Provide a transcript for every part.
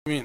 آمين.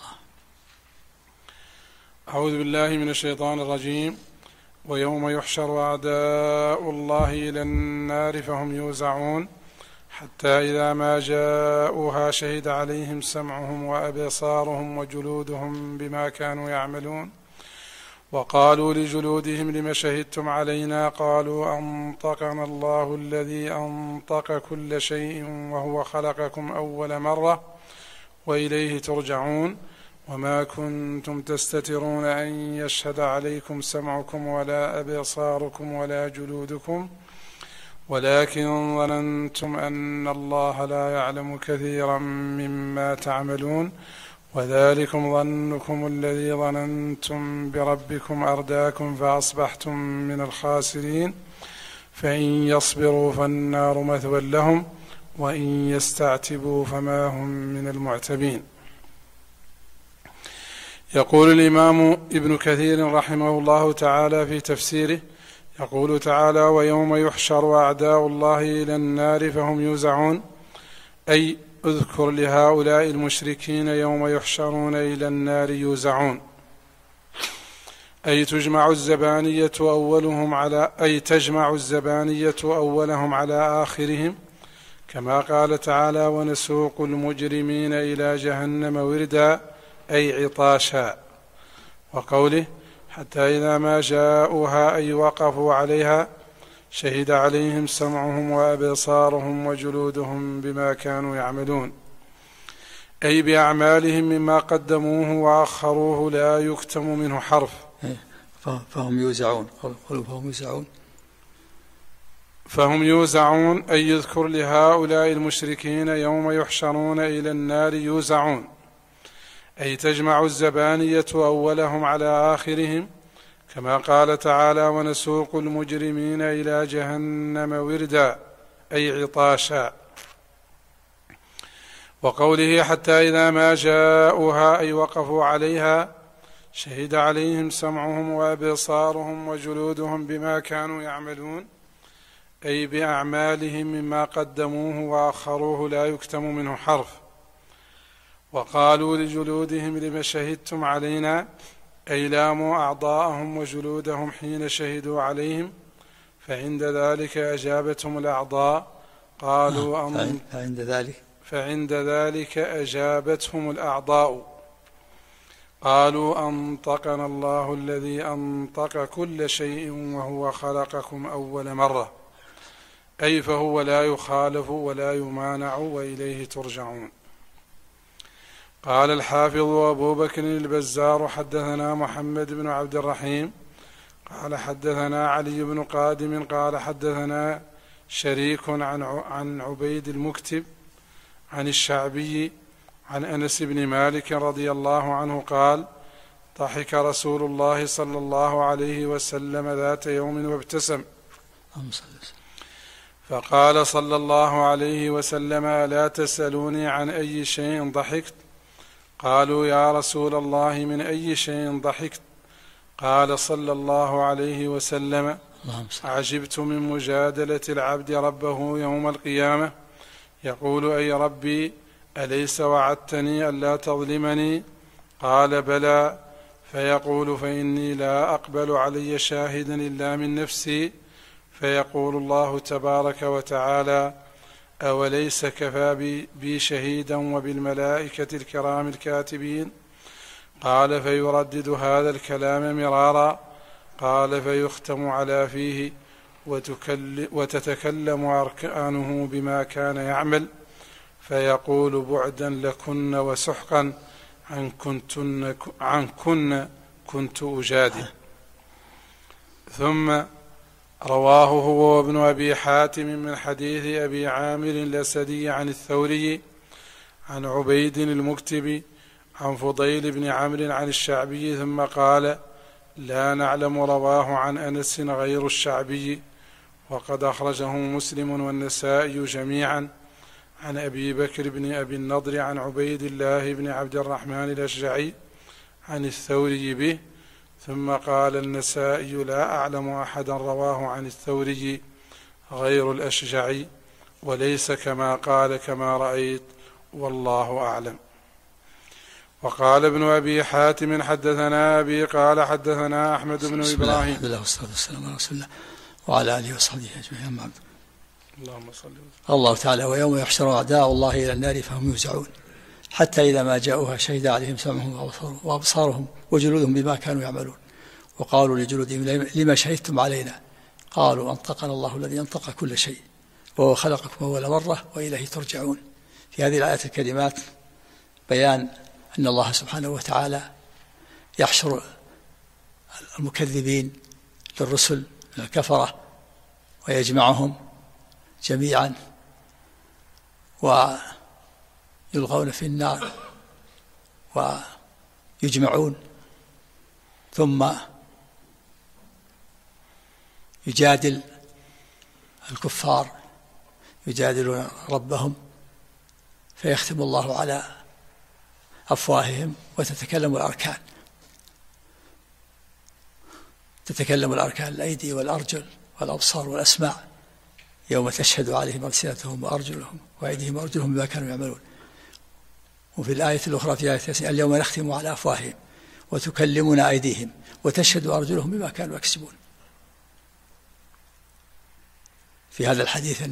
أعوذ بالله من الشيطان الرجيم. ويوم يحشر أعداء الله إلى النار فهم يوزعون حتى إذا ما جاءوها شهد عليهم سمعهم وأبصارهم وجلودهم بما كانوا يعملون وقالوا لجلودهم لم شهدتم علينا قالوا أنطقنا الله الذي أنطق كل شيء وهو خلقكم أول مرة وإليه ترجعون وما كنتم تستترون أن يشهد عليكم سمعكم ولا أبصاركم ولا جلودكم ولكن ظننتم أن الله لا يعلم كثيرا مما تعملون وذلكم ظنكم الذي ظننتم بربكم أرداكم فأصبحتم من الخاسرين فإن يصبروا فالنار مثوى لهم وإن يستعتبوا فما هم من المعتبين. يقول الإمام ابن كثير رحمه الله تعالى في تفسيره يقول تعالى ويوم يحشر أعداء الله إلى النار فهم يوزعون، أي اذكر لهؤلاء المشركين يوم يحشرون إلى النار يوزعون، أي تجمع الزبانية أولهم على آخرهم كما قال تعالى ونسوق المجرمين إلى جهنم وردا أي عطاشا، وقوله حتى إذا ما جاءوها أي وقفوا عليها شهد عليهم سمعهم وأبصارهم وجلودهم بما كانوا يعملون، أي بأعمالهم مما قدموه وأخروه لا يكتم منه حرف. فهم يوزعون فهم يوزعون أي يذكر لهؤلاء المشركين يوم يحشرون إلى النار يوزعون، أي تجمع الزبانية أولهم على آخرهم كما قال تعالى ونسوق المجرمين إلى جهنم وردا أي عطاشا، وقوله حتى إذا ما جاءوها أي وقفوا عليها شهد عليهم سمعهم وأبصارهم وجلودهم بما كانوا يعملون، أي بأعمالهم مما قدموه وأخروه لا يكتم منه حرف. وقالوا لجلودهم لم شهدتم علينا أي لاموا أعضاءهم وجلودهم حين شهدوا عليهم فعند ذلك أجابتهم الأعضاء فعند ذلك أجابتهم الأعضاء قالوا أنطقنا الله الذي أنطق كل شيء وهو خلقكم أول مرة، أي فهو لا يخالف ولا يمانع وإليه ترجعون. قال الحافظ أبو بكر البزار حدثنا محمد بن عبد الرحيم قال حدثنا علي بن قادم قال حدثنا شريك عن عبيد المكتب عن الشعبي عن أنس بن مالك رضي الله عنه قال ضحك رسول الله صلى الله عليه وسلم ذات يوم وابتسم فقال صلى الله عليه وسلم ألا تسألوني عن أي شيء ضحكت؟ قالوا يا رسول الله من أي شيء ضحكت؟ قال صلى الله عليه وسلم عجبت من مجادلة العبد ربه يوم القيامة يقول أي ربي أليس وعدتني ألا تظلمني؟ قال بلى، فيقول فإني لا أقبل علي شاهدا إلا من نفسي، فيقول الله تبارك وتعالى أوليس كفى بي شهيدا وبالملائكة الكرام الكاتبين؟ قال فيردد هذا الكلام مرارا، قال فيختم على فيه وتتكلم أركانه بما كان يعمل فيقول بعدا لكن وسحقا عنكن كنت أجادل. ثم رواه هو وابن أبي حاتم من حديث أبي عامر الأسدي عن الثوري عن عبيد المكتب عن فضيل بن عمرو عن الشعبي ثم قال لا نعلم رواه عن أنس غير الشعبي، وقد أخرجه مسلم والنسائي جميعا عن أبي بكر بن أبي النضر عن عبيد الله بن عبد الرحمن الأشجعي عن الثوري به. ثم قال النسائي لا أعلم أحدا رواه عن الثوري غير الأشجعي وليس كما قال كما رأيت والله أعلم. وقال ابن أبي حاتم حدثنا أبي قال حدثنا أحمد بن إبراهيم. الحمد لله والصلاة والسلام على رسول الله وعلى آله وصحبه أجمعين. اللهم صل وسلم. الله تعالى: ويوم يحشر أعداء الله إلى النار فهم يوزعون حتى إذا ما جاءوها شهد عليهم سمعهم وأبصارهم وجلودهم بما كانوا يعملون وقالوا لجلودهم: لما شهدتم علينا؟ قالوا: أنطقنا الله الذي أنطق كل شيء وهو خلقكم أول مرة وإليه ترجعون. في هذه الآيات الكريمات بيان أن الله سبحانه وتعالى يحشر المكذبين للرسل من الكفرة ويجمعهم جميعا ويلقون في النار ويجمعون، ثم يجادل الكفار يجادلون ربهم فيختم الله على أفواههم وتتكلم الأركان، تتكلم الأركان: الأيدي والأرجل والأبصار والأسماع، يوم تشهد عليهم ألسنتهم وأرجلهم وأيديهم وأرجلهم بما كانوا يعملون. وفي الآية الأخرى في آية 9: اليوم نختم على أفواههم وتكلمنا أيديهم وتشهد أرجلهم بما كانوا يكسبون. في هذا الحديث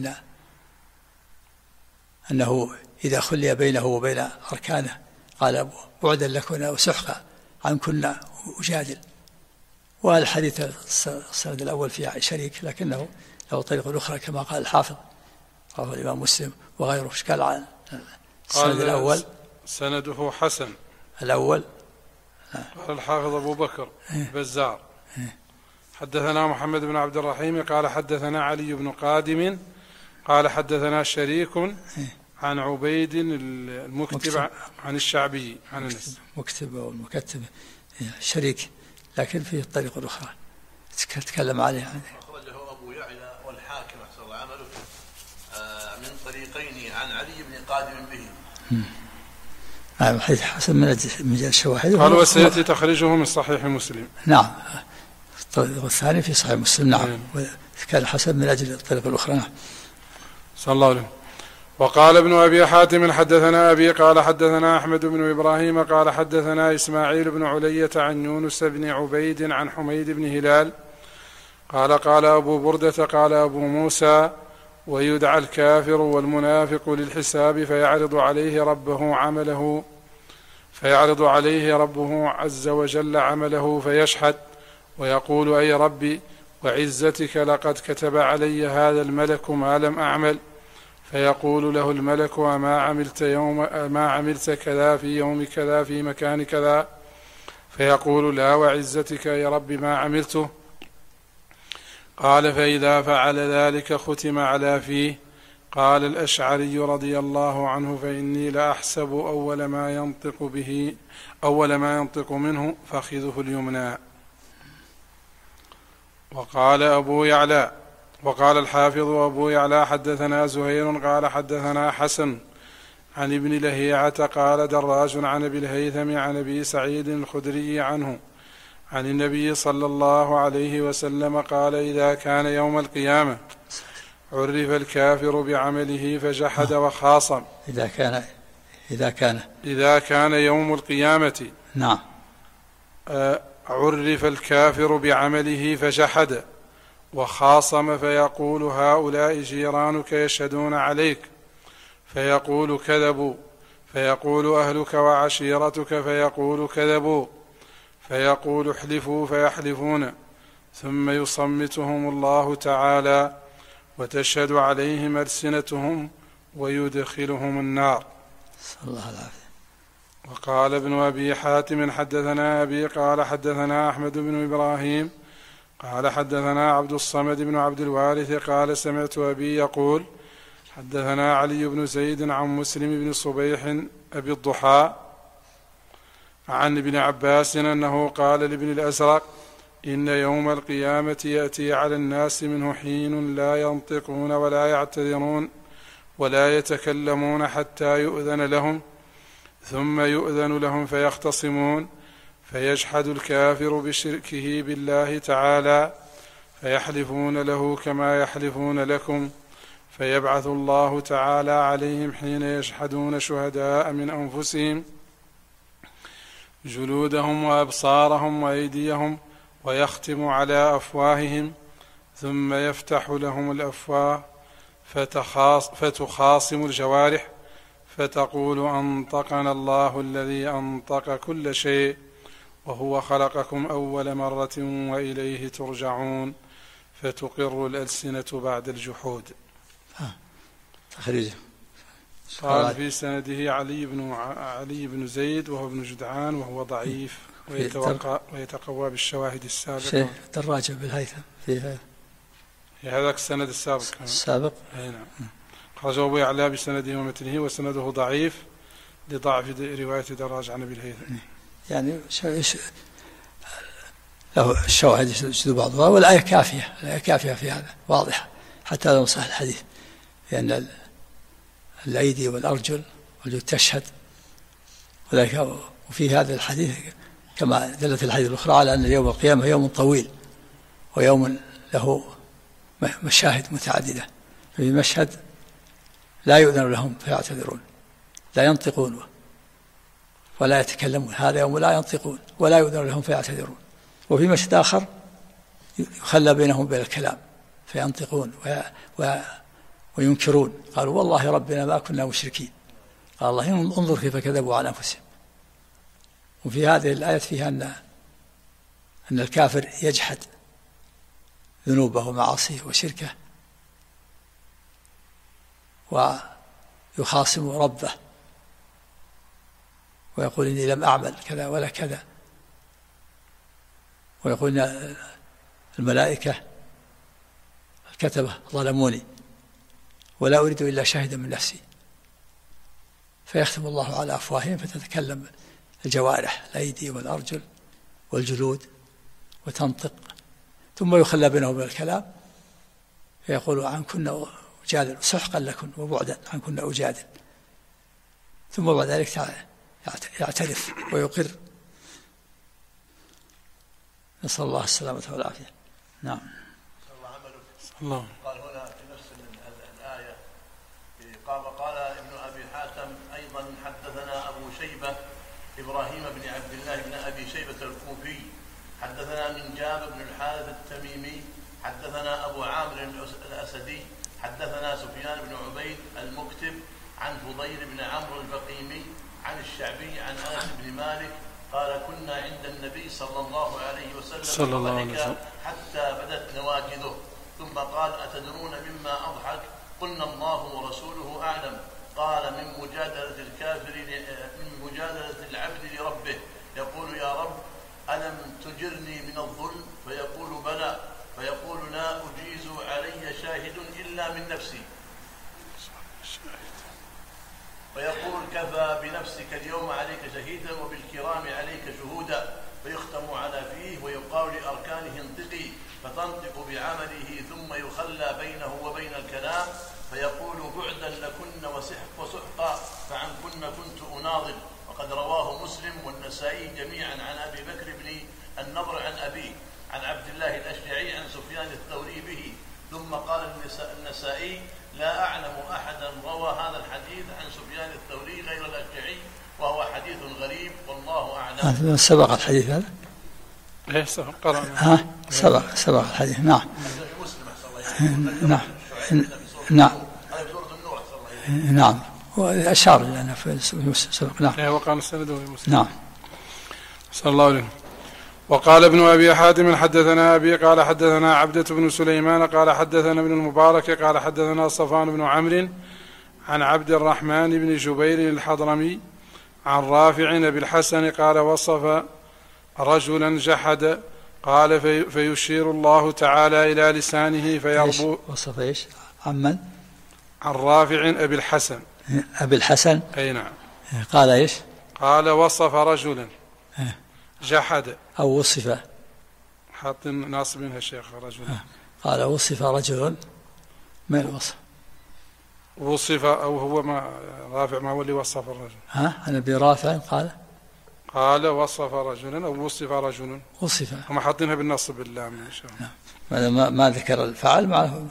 أنه إذا خلي بينه وبين أركانه قال: بعدا لكنا وسحقا عنكنا أجادل. والحديث السند الأول فيه شريك لكنه له طريق أخرى كما قال الحافظ رواه الإمام مسلم وغيره. قال عن السند الأول سنده حسن الأول. قال الحافظ أبو بكر بزار حدثنا محمد بن عبد الرحيم قال حدثنا علي بن قادم قال حدثنا شريك عن عبيد المكتب عن الشعبي عن أنس. مكتب والمكتب شريك لكن فيه الطريق الأخرى تكلم عليه. أخرجه أبو يعلى والحاكم أحسن عمله من طريقين عن علي بن قادم به. حديث حسن من الشواهد. قال وسيأتي تخرجه من صحيح مسلم. نعم. الطريق الثاني في صحيح مسلم. نعم. كان حسن من أجل الطريق الأخرى. نعم. صلى الله عليه. وقال ابن أبي حاتم حدثنا أبي قال حدثنا أحمد بن إبراهيم قال حدثنا إسماعيل بن علية عن يونس بن عبيد عن حميد بن هلال قال أبو بردة قال أبو موسى: ويدعى الكافر والمنافق للحساب فيعرض عليه ربه عز وجل عمله فيشهد ويقول: أي ربي وعزتك لقد كتب علي هذا الملك ما لم أعمل. فيقول له الملك: ما عملت كذا في يوم كذا في مكان كذا؟ فيقول: لا وعزتك يا رب ما عملته. قال: فإذا فعل ذلك ختم على فيه. قال الأشعري رضي الله عنه: فإني لأحسب أول ما ينطق منه فخذه اليمنى. وقال أبو يعلى وقال الحافظ أبو يعلى حدثنا زهير قال حدثنا حسن عن ابن لهيعة قال دراج عن أبي الهيثم عن أبي سعيد الخدري عنه عن النبي صلى الله عليه وسلم قال: إذا كان يوم القيامة عرف الكافر بعمله فجحد وخاصم. إذا كان يوم القيامة نعم عرف الكافر بعمله فجحد وخاصم فيقول: هؤلاء جيرانك يشهدون عليك. فيقول: كذبوا. فيقول: أهلك وعشيرتك. فيقول: كذبوا. فيقول: احلفوا. فيحلفون. ثم يصمتهم الله تعالى وتشهد عليهم ألسنتهم ويدخلهم النار. صلى الله عليه وسلم. وقال ابن أبي حاتم حدثنا أبي قال حدثنا أحمد بن إبراهيم قال حدثنا عبد الصمد بن عبد الوارث قال: سمعت أبي يقول: حدثنا علي بن زيد عن مسلم بن صبيح أبي الضحى عن ابن عباس أنه قال لابن الأزرق: إن يوم القيامة يأتي على الناس منه حين لا ينطقون ولا يعتذرون ولا يتكلمون حتى يؤذن لهم، ثم يؤذن لهم فيختصمون، فيجحد الكافر بشركه بالله تعالى فيحلفون له كما يحلفون لكم، فيبعث الله تعالى عليهم حين يشهدون شهداء من أنفسهم جلودهم وأبصارهم وأيديهم ويختم على أفواههم ثم يفتح لهم الأفواه فتخاصم الجوارح فتقول أنطقنا الله الذي أنطق كل شيء وهو خلقكم أول مرة وإليه ترجعون فتقر الألسنة بعد الجحود. تخريجه. قال في سنده علي بن زيد وهو ابن جدعان وهو ضعيف ويتقوى بالشواهد السابقة. دراجة بالهيثم في هذاك السند السابق. نعم. خرجه أبو يعلى بسنده ومتنه وسنده ضعيف لضعف رواية دراج عن أبي الهيثم. يعني له الشواهد يشد بعضها والآية كافية، الآية كافية في هذا واضحة حتى لو صح الحديث، لأن الأيدي والأرجل تشهد، وفي هذا الحديث كما دلت الحديث الأخرى على أن يوم القيامة يوم طويل ويوم له مشاهد متعددة. في مشهد لا يؤذن لهم فيعتذرون، لا ينطقون ولا يتكلمون، هذا يوم لا ينطقون ولا يؤذن لهم فيعتذرون. وفي مشهد آخر يخلى بينهم بين الكلام فينطقون وينكرون، قالوا والله ربنا ما كنا مشركين. قال الله انظر كيف كذبوا على أنفسهم. وفي هذه الآية فيها أن الكافر يجحد ذنوبه ومعاصيه وشركه ويخاصم ربه ويقول إني لم أعمل كذا ولا كذا، ويقول إن الملائكة الكتبة ظلموني ولا أريد إلا شاهدا من نفسي، فيختم الله على أفواههم فتتكلم الجوارح الأيدي والأرجل والجلود وتنطق، ثم يخلى بينهم بالكلام فيقول عن كنا أجادل سحقا لكم وبعدا عن كنا أجادل، ثم بعد ذلك يعترف ويقر. نسأل الله السلامة والعافية. نعم. الله. قال هنا في نفس الآية قال ابن أبي حاتم أيضا حدثنا أبو شيبة إبراهيم بن عبد الله بن أبي شيبة الكوفي حدثنا من جابر بن الحارث التميمي حدثنا أبو عامر الأسدي حدثنا سفيان بن عبيد المكتب عن فضيل بن عمرو البقيمي عن الشعبي عن أنس بن مالك قال كنا عند النبي صلى الله عليه وسلم حتى بدت نواجذه ثم قال أتدرون مما أضحك؟ قلنا الله ورسوله أعلم. قال من مجادلة الكافر من مجادلة العبد لربه يقول يا رب ألم تجرني من الظلم؟ فيقول بلى، فيقول لا أجيز علي شاهد إلا من نفسي، فيقول كفى بنفسك اليوم عليك شهيدا وبالكرام عليك شهودا، فيختم على فيه ويقال لأركانه انطقي فتنطق بعمله ثم يخلى بينه وبين الكلام فيقول بعدا لكن وسحقا فعنكن كنت أناضل. وقد رواه مسلم والنسائي جميعا عن أبي بكر بن النضر عن أبيه عن عبد الله الأشجعي عن سفيان الثوري به. ثم قال النسائي لا أعلم أحدا روى هذا الحديث عن سفيان الثوري غير الأشجعي وهو حديث غريب والله أعلم. سبق الحديث هذا؟ ايه سبق سبق الحديث. نعم. نعم نعم وأشار لنا في سبق. نعم. وقال السند مسلم. نعم. صلى الله عليه. وقال ابن أبي حاتم حدثنا أبي قال حدثنا عبدة بن سليمان قال حدثنا ابن المبارك قال حدثنا صفان بن عمرو عن عبد الرحمن بن جبير الحضرمي عن رافع بن الحسن قال وصف رجلا جحد قال فيشير الله تعالى إلى لسانه فيربو. وصف إيش؟ عمن؟ عن رافع أبي الحسن. أبي الحسن. أي نعم. قال إيش؟ قال وصف رجلا جحد أو وصف حاط ناصبينها شيخ رجل. قال وصف رجل ما الوصف؟ وصف أو هو ما رافع ما هو اللي وصف الرجل. أنا برافع قال وصف رجلا أو وصف رجل. وصف. هم حاطينها بالنصب باللام إن شاء الله. ما ذكر الفعل معه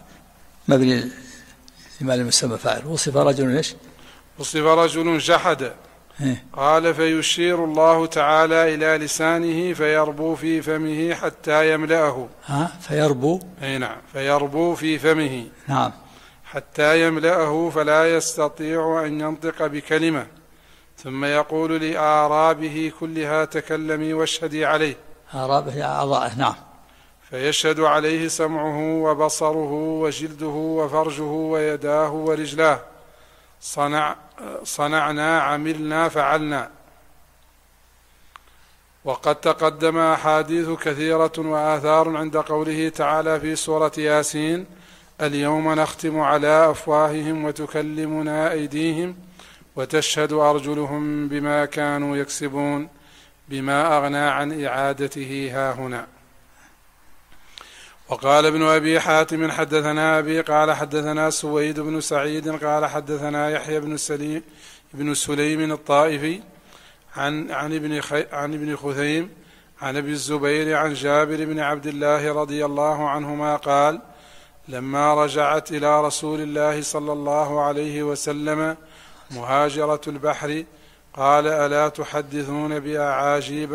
مبني لما لم يسمى فاعل. وصف رجل إيش؟ وصف رجل جحد قال فيشير الله تعالى إلى لسانه فيربو في فمه حتى يملأه. فيربو، أي نعم، فيربو في فمه، نعم، حتى يملأه فلا يستطيع أن ينطق بكلمة، ثم يقول لآرابه كلها تكلمي واشهدي عليه. آرابه أعضاءه، نعم. فيشهد عليه سمعه وبصره وجلده وفرجه ويداه ورجلاه، صنعنا عملنا فعلنا. وقد تقدم أحاديث كثيرة وآثار عند قوله تعالى في سورة ياسين: اليوم نختم على أفواههم وتكلمنا أيديهم وتشهد أرجلهم بما كانوا يكسبون، بما أغنى عن إعادته هاهنا. وقال ابن أبي حاتم حدثنا أبي قال حدثنا سويد بن سعيد قال حدثنا يحيى بن سليم الطائفي عن ابن خثيم عن ابي الزبير عن جابر بن عبد الله رضي الله عنهما قال: لما رجعت إلى رسول الله صلى الله عليه وسلم مهاجرة البحر قال: ألا تحدثون بأعاجيب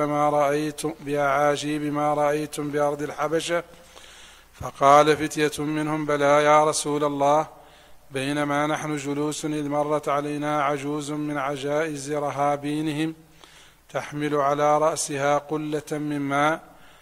ما رأيتم بأرض الحبشة؟ فقال فتية منهم: بلى يا رسول الله، بينما نحن جلوس إذ مرت علينا عجوز من عجائز رهابينهم تحمل على رأسها قلة من ماء،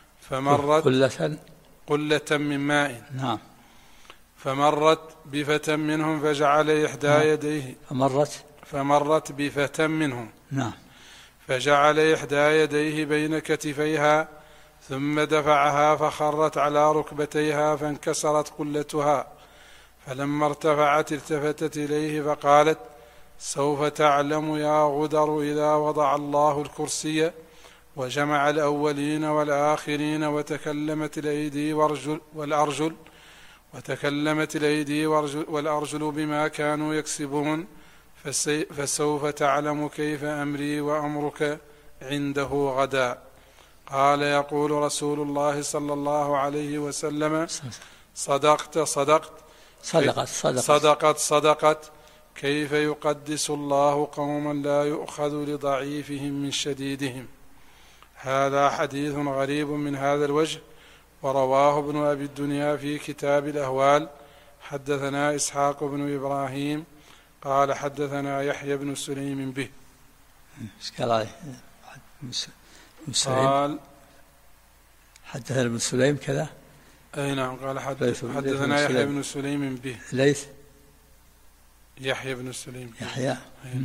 قلة من ماء، نعم، فمرت بفتى منهم فجعل إحدى يديه فمرت بفتى منهم، نعم، فجعل إحدى يديه بين كتفيها ثم دفعها فخرت على ركبتيها فانكسرت قلتها، فلما ارتفعت التفتت إليه فقالت: سوف تعلم يا غدر إذا وضع الله الكرسي وجمع الأولين والآخرين وتكلمت الأيدي والأرجل بما كانوا يكسبون، فسوف تعلم كيف أمري وأمرك عنده غدا. قال: يقول رسول الله صلى الله عليه وسلم: صدقت كيف يقدس الله قوما لا يؤخذ لضعيفهم من شديدهم. هذا حديث غريب من هذا الوجه، ورواه ابن أبي الدنيا في كتاب الأهوال. حدثنا إسحاق بن إبراهيم قال حدثنا يحيى بن سليم به. قال حدثنا ابن سليم كذا، أي نعم، قال حدثنا يحيى بن سليم به. ليث يحيى بن سليم يحيى.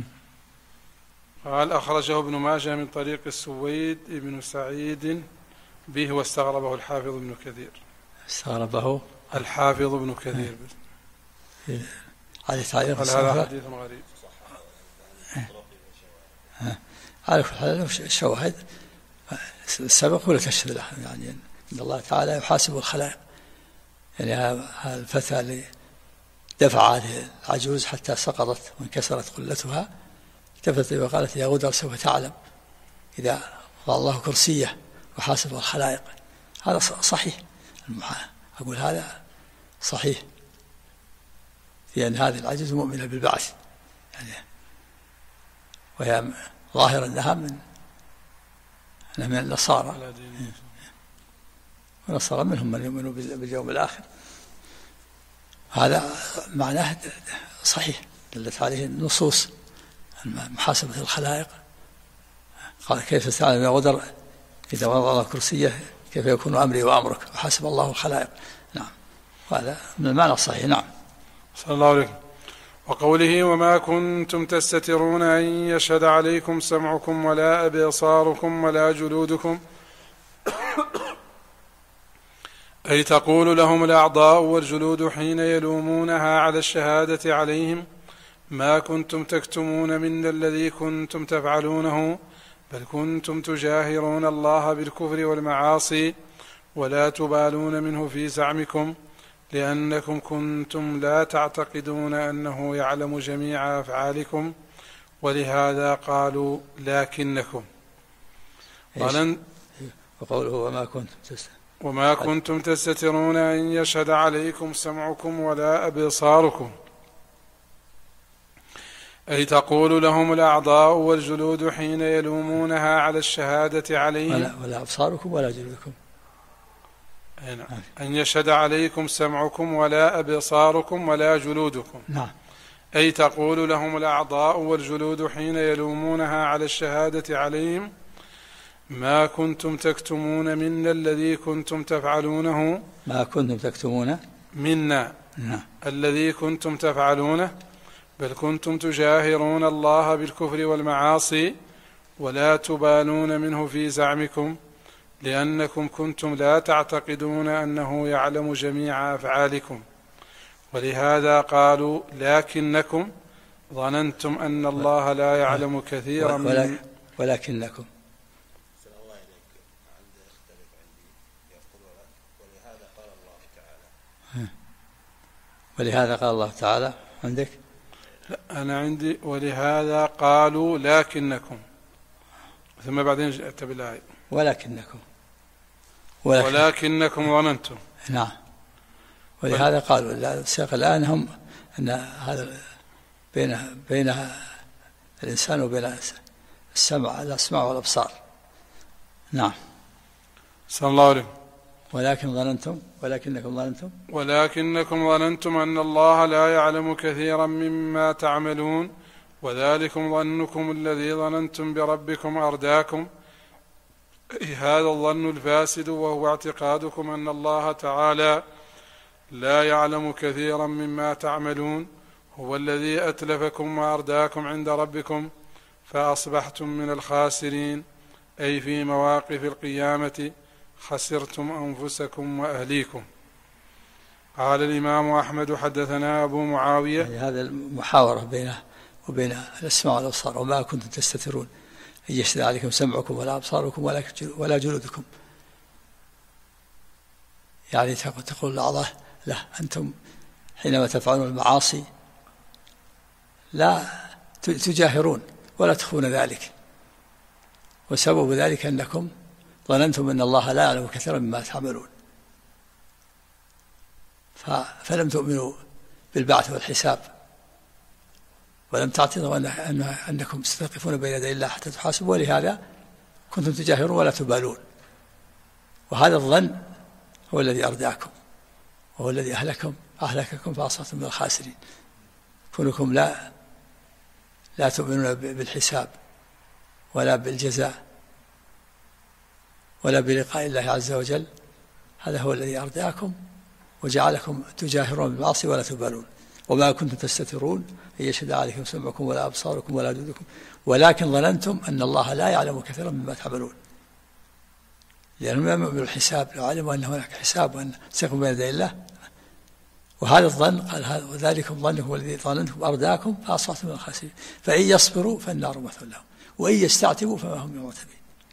قال أخرجه ابن ماجه من طريق السويد ابن سعيد به، واستغربه الحافظ ابن كثير. استغربه الحافظ ابن كثير على تعليق قال هذا حديث غريب. على كل حال الشواهد السبق ولا تشهد له، يعني إن الله تعالى يحاسب الخلائق. يعني هذا الفتى اللي دفع هذه العجوز حتى سقطت وانكسرت قلتها، التفتت وقالت: يا غدر سوف تعلم إذا وضع الله كرسيه وحاسب الخلائق. هذا صحيح، أقول هذا صحيح في أن هذه العجوز مؤمنة بالبعث، يعني وهي ظاهر أنها من النصارى، والنصارى منهم من يؤمنوا باليوم الآخر. هذا معناه صحيح، دلت عليه النصوص محاسبة الخلائق. قال: كيف تعلم يا غدر إذا وضع الله كرسيه كيف يكون أمري وأمرك وحسب الله الخلائق. نعم، وهذا من المعنى الصحيح. نعم. صلى الله عليه. وقوله: وما كنتم تستترون أن يشهد عليكم سمعكم ولا أبصاركم ولا جلودكم، أي تقول لهم الأعضاء والجلود حين يلومونها على الشهادة عليهم: ما كنتم تكتمون من الذي كنتم تفعلونه، بل كنتم تجاهرون الله بالكفر والمعاصي ولا تبالون منه في زعمكم، لأنكم كنتم لا تعتقدون أنه يعلم جميع أفعالكم، ولهذا قالوا لكنكم. وقوله: وما كنتم تستترون أن يشهد عليكم سمعكم ولا أبصاركم، أي تقول لهم الأعضاء والجلود حين يلومونها على الشهادة عليهم ولا أبصاركم ولا جلودكم. أن يشهد عليكم سمعكم ولا أبصاركم ولا جلودكم. نعم. أي تقول لهم الأعضاء والجلود حين يلومونها على الشهادة عليهم ما كنتم تكتمون منا الذي كنتم تفعلونه. ما كنتم تكتمون منا. نعم. الذي كنتم تفعلونه، بل كنتم تجاهرون الله بالكفر والمعاصي ولا تبالون منه في زعمكم، لأنكم كنتم لا تعتقدون أنه يعلم جميع أفعالكم، ولهذا قالوا لكنكم ظننتم أن الله لا يعلم كثيرا ولكنكم. ولهذا قال الله تعالى عندك؟ لا أنا عندي ولهذا قالوا لكنكم، ثم بعدين جاءت بالآية ولكنكم ظننتم. نعم. ولهذا قالوا السياق الآن هم أن هذا بين الإنسان وبين الأسماع والأبصار. نعم. صلى الله عليه. ولكنكم ظننتم أن الله لا يعلم كثيرا مما تعملون، وذلكم ظنكم الذي ظننتم بربكم أرداكم، أي هذا الظن الفاسد، وهو اعتقادكم أن الله تعالى لا يعلم كثيرا مما تعملون، هو الذي أتلفكم وأرداكم عند ربكم فأصبحتم من الخاسرين، أي في مواقف القيامة خسرتم أنفسكم وأهليكم. قال الإمام أحمد حدثنا أبو معاوية. يعني هذا المحاورة بينه وبين الأسماع والأبصار. وما كنتم تستترون أن يشهد عليكم سمعكم ولا أبصاركم ولا جلودكم. يعني تقول الأعضاء له أنتم حينما تفعلون المعاصي لا تجاهرون ولا تخفون ذلك، وسبب ذلك أنكم ظننتم أن الله لا يعلم كثيرا مما تعملون، فلم تؤمنوا بالبعث والحساب، ولم تعتقدوا أنكم ستقفون بين يدي الله حتى تحاسبوا، ولهذا كنتم تجاهرون ولا تبالون. وهذا الظن هو الذي أرداكم، وهو الذي أهلككم فأصبحتم من الخاسرين. كونكم لا تؤمنون بالحساب ولا بالجزاء ولا بلقاء الله عز وجل، هذا هو الذي أرداكم وجعلكم تجاهرون بالمعاصي ولا تبالون. وما كنتم تستترون أن يشهد عليكم سمعكم ولا أبصاركم ولا جلودكم، ولكن ظننتم أن الله لا يعلم كثيرا مما تعملون، لأنهم لم يؤمنوا بالحساب. لو علموا أن هناك حساب وأن سيقوم بين يدي الله. وهذا الظن قال وذلكم ظنكم الذي ظننتم أرداكم فأصبحتم من الخاسرين، فإن يصبروا فالنار مثوى لهم وإن يستعتبوا فما هم بمعتبين.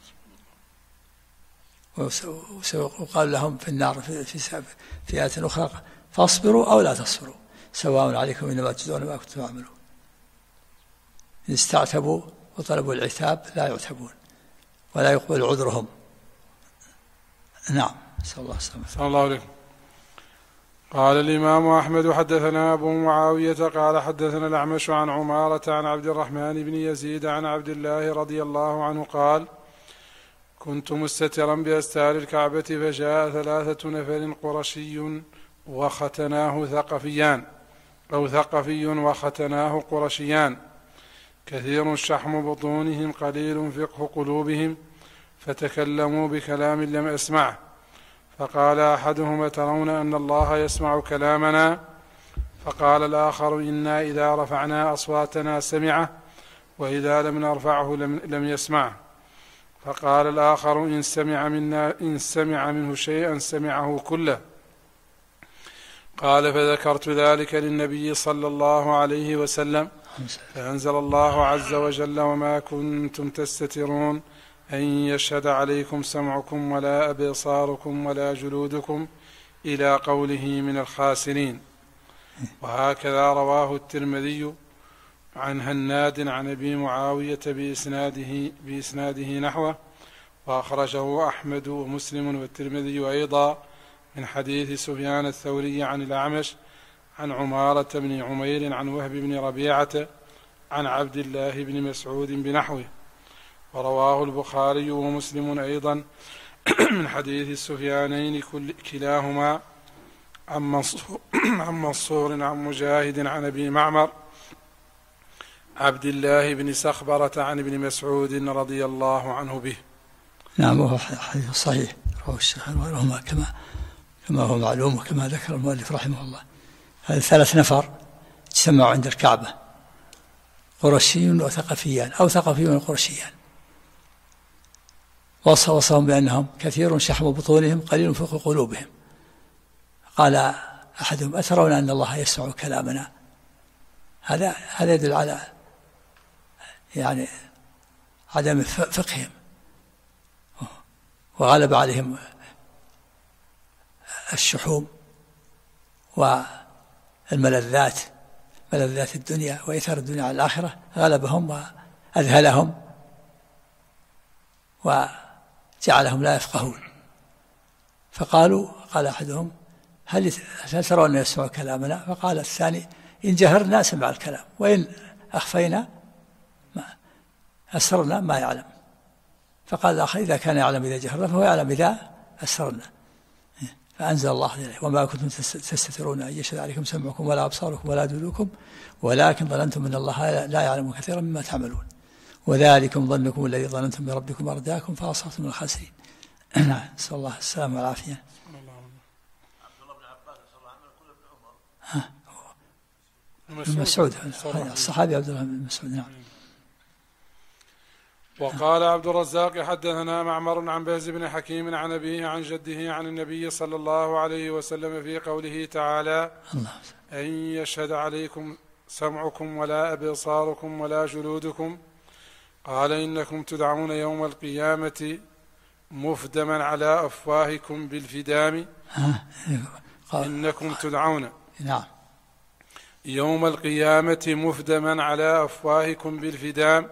وقال لهم في النار في آية أخرى فاصبروا أو لا تصبروا سواء عليكم إنما تجزون ما كنتم تعملون. إن استعتبوا وطلبوا العتاب لا يعتبون ولا يقبل عذرهم. نعم. صلى الله عليه وسلم. صلى الله عليه. قال الإمام أحمد حدثنا أبو معاوية قال حدثنا الأعمش عن عمارة عن عبد الرحمن بن يزيد عن عبد الله رضي الله عنه قال كنت مستترا بأستار الكعبة فجاء 3 نفر قرشي وختناه ثقفيان أو ثقفي وختناه قرشيان كثير شحم بطونهم قليل فقه قلوبهم، فتكلموا بكلام لم أسمعه، فقال أحدهم ترون أن الله يسمع كلامنا؟ فقال الآخر إنا إذا رفعنا أصواتنا سمعه وإذا لم نرفعه لم يسمعه. فقال الآخر إن سمع منه شيئا سمعه كله. قال فذكرت ذلك للنبي صلى الله عليه وسلم فأنزل الله عز وجل وما كنتم تستترون أن يشهد عليكم سمعكم ولا أبصاركم ولا جلودكم إلى قوله من الخاسرين. وهكذا رواه الترمذي عن هناد عن أبي معاوية بإسناده نحوه، وأخرجه أحمد ومسلم والترمذي أيضا من حديث سفيان الثوري عن الأعمش عن عمارة بن عمير عن وهب بن ربيعة عن عبد الله بن مسعود بنحوه. ورواه البخاري ومسلم أيضا من حديث السفيانين كلاهما عن منصور عن مجاهد عن أبي معمر عبد الله بن سخبرة عن ابن مسعود رضي الله عنه به. نعم، وهو حديث صحيح رواه الشيخان وغيرهما كما هو معلوم وكما ذكر المؤلف رحمه الله. هذا 3 نفر اجتمعوا عند الكعبة، قرشي وثقفيان أو ثقفيون قرشيان، وصفهم بأنهم كثير شحم بطونهم قليل فوق قلوبهم. قال أحدهم: أترون أن الله يسمع كلامنا؟ هذا يدل على يعني عدم فقههم، وغلب عليهم الشحوم والملذات، ملذات الدنيا وإثار الدنيا على الآخرة، غلبهم وأذهلهم وجعلهم لا يفقهون. قال أحدهم: هل ترون أن يسمع كلامنا؟ فقال الثاني: إن جهرنا سمع الكلام، وإن أخفينا أسررنا ما يعلم. فقال الآخر: إذا كان يعلم إذا جهرنا فهو يعلم إذا أسررنا. فأنزل الله عليه: وما كنتم تستترون أن يشهد عليكم سمعكم ولا أبصاركم ولا جلودكم ولكن ظننتم أن الله لا يعلم كثيرا مما تعملون وذلكم ظنكم الذي ظننتم بربكم أرداكم فأصبحتم من الخاسرين. نسأل الله السلامة والعافية. ابن مسعود الصحابي عبد الله بن مسعود. نعم. وقال عبد الرزاق: حدثنا معمر عن بهز بن حكيم عن أبيه عن جده عن النبي صلى الله عليه وسلم في قوله تعالى: أن يشهد عليكم سمعكم ولا أبصاركم ولا جلودكم. قال: إنكم تدعون يوم القيامة مفدما على أفواهكم بالفدام. إنكم تدعون يوم القيامة مفدما على أفواهكم بالفدام.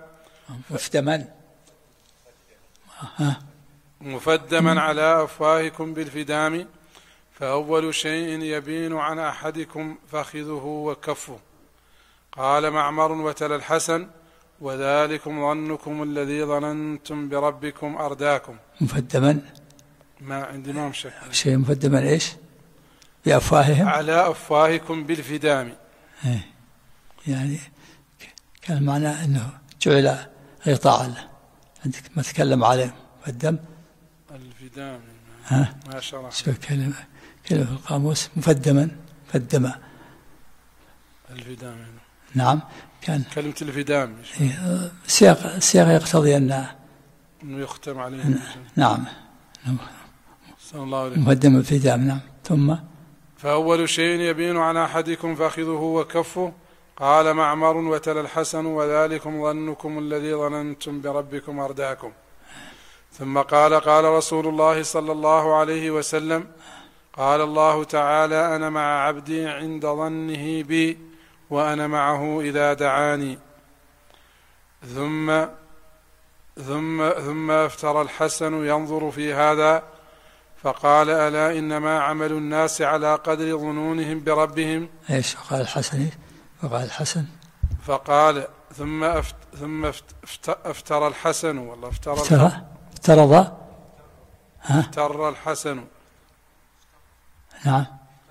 مفدما على أفواهكم بالفدام. فأول شيء يبين عن أحدكم فخذه وكفه. قال معمر: وتلا الحسن: وذلكم ظنكم الذي ظننتم بربكم أرداكم. مفدما ما عندي ما مشكل شيء. مفدما إيش؟ بأفواههم على أفواهكم بالفدام. يعني كان معناه أنه جعل غطاء له عندك ما تكلم عليه مفدم الفدام. ما شرح شو كلمة في القاموس مفدما فدما الفدام. نعم، كان كلمة الفدام سياق يقتضي أنه يختم عليه. نعم، الله عليه. مفدم الفدام. نعم. ثم فأول شيء يبين عن أحدكم فخذه وكفه. قال معمر: وتلا الحسن: وذلكم ظنكم الذي ظننتم بربكم أرداكم. ثم قال رسول الله صلى الله عليه وسلم: قال الله تعالى: أنا مع عبدي عند ظنه بي وأنا معه إذا دعاني. ثم افترى الحسن ينظر في هذا فقال: ألا إنما عمل الناس على قدر ظنونهم بربهم. ايش قال الحسن؟ فقال الحسن فقال ثم افترى الحسن والله افترى الحسن. نعم،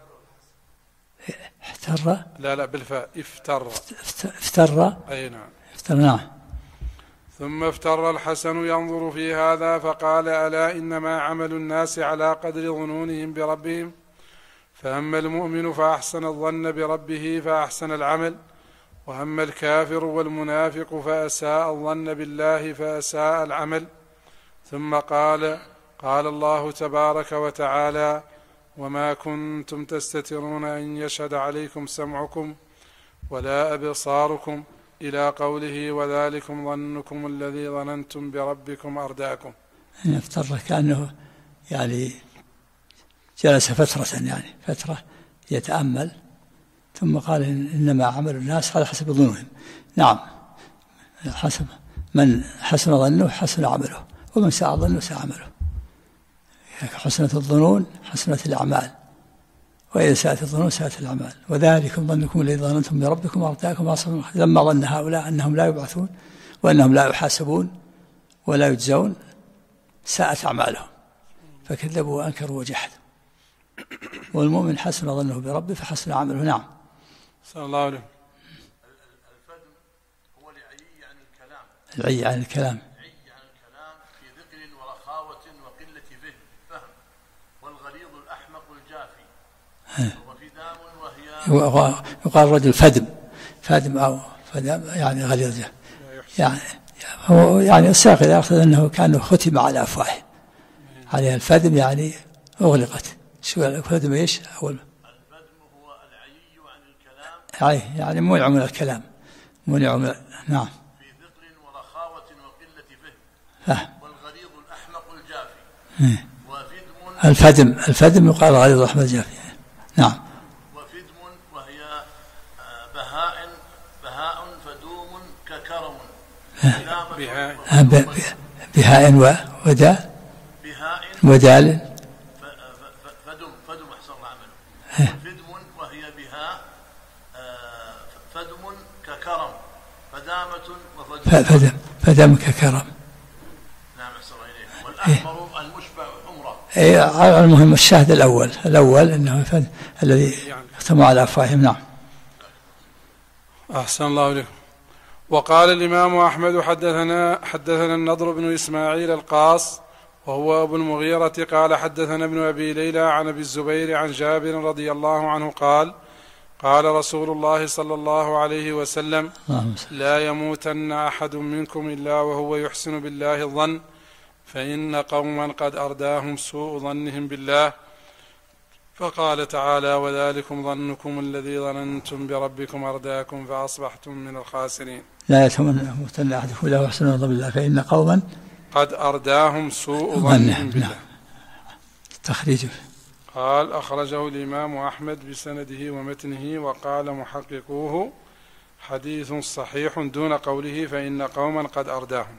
احتر. لا بالفاء. افتر. أي نعم. نعم. ثم افتر الحسن ينظر في هذا فقال: ألا إنما عمل الناس على قدر ظنونهم بربهم. فأما المؤمن فأحسن الظن بربه فأحسن العمل، وأما الكافر والمنافق فأساء الظن بالله فأساء العمل. ثم قال الله تبارك وتعالى: وما كنتم تستترون أن يشهد عليكم سمعكم ولا أبصاركم، إلى قوله: وذلكم ظنكم الذي ظننتم بربكم أرداكم. افتر كأنه يعني جلس فترة يتأمل، ثم قال: إنما عمل الناس على حسب ظنهم. نعم، حسب من حسن ظنه حسن عمله، ومن ساء ظنه ساء عمله. حسنة الظنون حسنة الأعمال، وإذا ساءت الظنون ساءت الأعمال. وذلكم ظنكم الذي ظننتم بربكم وأرداكم وأصبحتم لما ظن هؤلاء أنهم لا يبعثون وأنهم لا يحاسبون ولا يجزون ساءت أعمالهم فكذبوا وأنكروا وجحدوا. والمؤمن حسن ظنه بربه فحسن عمله. نعم. صلى الله عليه. الفدم هو العي عن الكلام. العي عن الكلام. العي عن الكلام في ذكر ورخاوة وقلة فهم. والغليظ الأحمق الجافي. وفدام وهي يقال رجل فدم أو فدم يعني غليظ يعني هو يعني الساق إذا أخذ أنه كان ختم على أفواه عليها الفدم يعني أغلقت. شو الفدم إيش؟ أول الفدم هو العي عن الكلام يعني منع من الكلام منع من. نعم. في ذكر ورخاوة وقلة فهم. والغليظ الأحمق الجافي. الفدم يقال غليظ الأحمق الجافي. نعم. وفدم وهي بهاء فدوم ككرم. بهاء وداء ودال فدم أحسن الله عمله. فدم وهي بهاء فدم ككرم فدامة فدم ككرم. نعم أحسن الله إليه. والأحمر المشبع حمرة. المهم الشاهد الأول أنه الذي اختموا على أفواههم. نعم. أحسن الله إليكم. وقال الإمام أحمد حدثنا النضر بن إسماعيل القاص وهو أبو المغيرة قال حدثنا ابن أبي ليلى عن أبي الزبير عن جابر رضي الله عنه قال قال رسول الله صلى الله عليه وسلم لا يموتن أحد منكم إلا وهو يحسن بالله الظن فإن قوما قد أرداهم سوء ظنهم بالله. فقال تعالى وذلكم ظنكم الذي ظننتم بربكم أرداكم فأصبحتم من الخاسرين. لا يموتن أحدكم إلا وهو يحسن بالله بالله فإن قوما قد أرداهم سوء ظنهم بالله. تخريجه قال أخرجه الإمام أحمد بسنده ومتنه وقال محققوه حديث صحيح دون قوله فإن قوما قد أرداهم.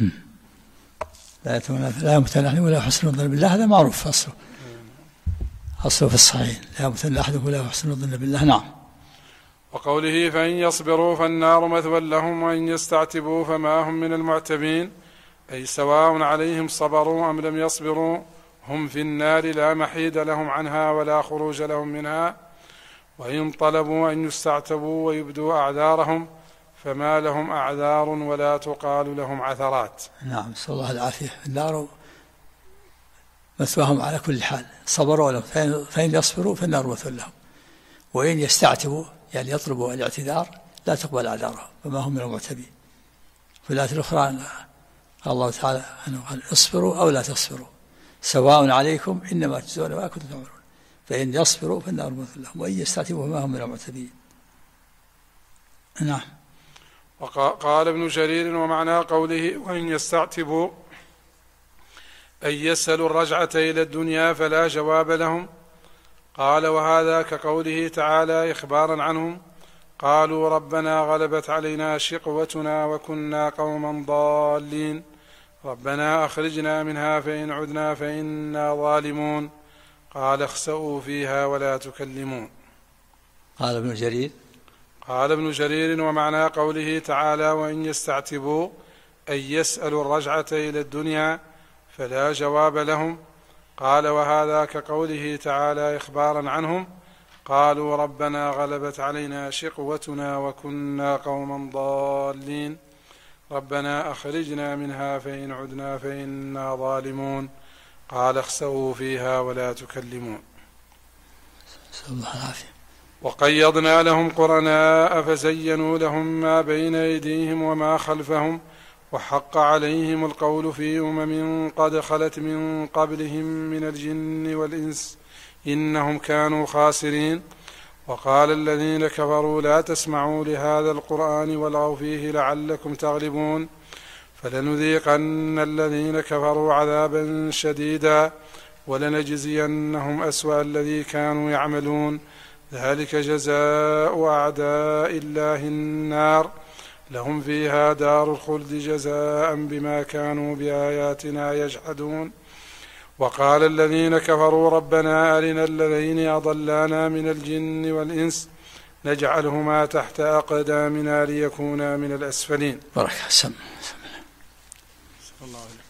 لا يموتن أحدكم ولا حسن الظن بالله هذا معروف أصله في الصحيح لا يموتن أحدكم ولا حسن الظن بالله. نعم. وقوله فإن يصبروا فالنار مثوى لهم وإن يستعتبوا فما هم من المعتبين أي سواء عليهم صبروا أم لم يصبروا هم في النار لا محيد لهم عنها ولا خروج لهم منها. وإن طلبوا أن يستعتبوا ويبدوا أعذارهم فما لهم أعذار ولا تقال لهم عثرات. نعم. صلى الله العافية. النار مثواهم على كل حال صبروا لهم فإن يصبروا فالنار مثوى لهم وإن يستعتبوا يعني يطلبوا الاعتذار لا تقبل أعذارهم فما هم من المعتبين. في الآية الأخرى قال الله تعالى قال اصبروا أو لا تصبروا سواء عليكم إنما تجزون ما كنتم تعملون فإن يصبروا فالنار مثوى لهم وإن يستعتبوا فما هم من المعتبين. نعم. وقال ابن جرير ومعنى قوله وإن يستعتبوا أن يسألوا الرجعة إلى الدنيا فلا جواب لهم. قال وهذا كقوله تعالى إخبارا عنهم قالوا ربنا غلبت علينا شقوتنا وكنا قوما ضالين ربنا أخرجنا منها فإن عدنا فإنا ظالمون قال اخسئوا فيها ولا تكلمون. قال ابن جرير ومعنى قوله تعالى وإن يستعتبوا أن يسألوا الرجعة إلى الدنيا فلا جواب لهم. قال وهذا كقوله تعالى إخبارا عنهم قالوا ربنا غلبت علينا شقوتنا وكنا قوما ضالين ربنا أخرجنا منها فإن عدنا فإنا ظالمون قال اخسئوا فيها ولا تكلمون. وقيضنا لهم قرناء فزينوا لهم ما بين أيديهم وما خلفهم وحق عليهم القول في أمم قد خلت من قبلهم من الجن والإنس إنهم كانوا خاسرين. وقال الذين كفروا لا تسمعوا لهذا القرآن والغوا فيه لعلكم تغلبون فلنذيقن الذين كفروا عذابا شديدا ولنجزينهم أسوأ الذي كانوا يعملون ذلك جزاء أعداء الله النار لهم فيها دار الخلد جزاء بما كانوا بآياتنا يجحدون وقال الذين كفروا ربنا أرنا الذين أضلانا من الجن والإنس نجعلهما تحت أقدامنا ليكونا من الأسفلين. بركة. سم الله عليك.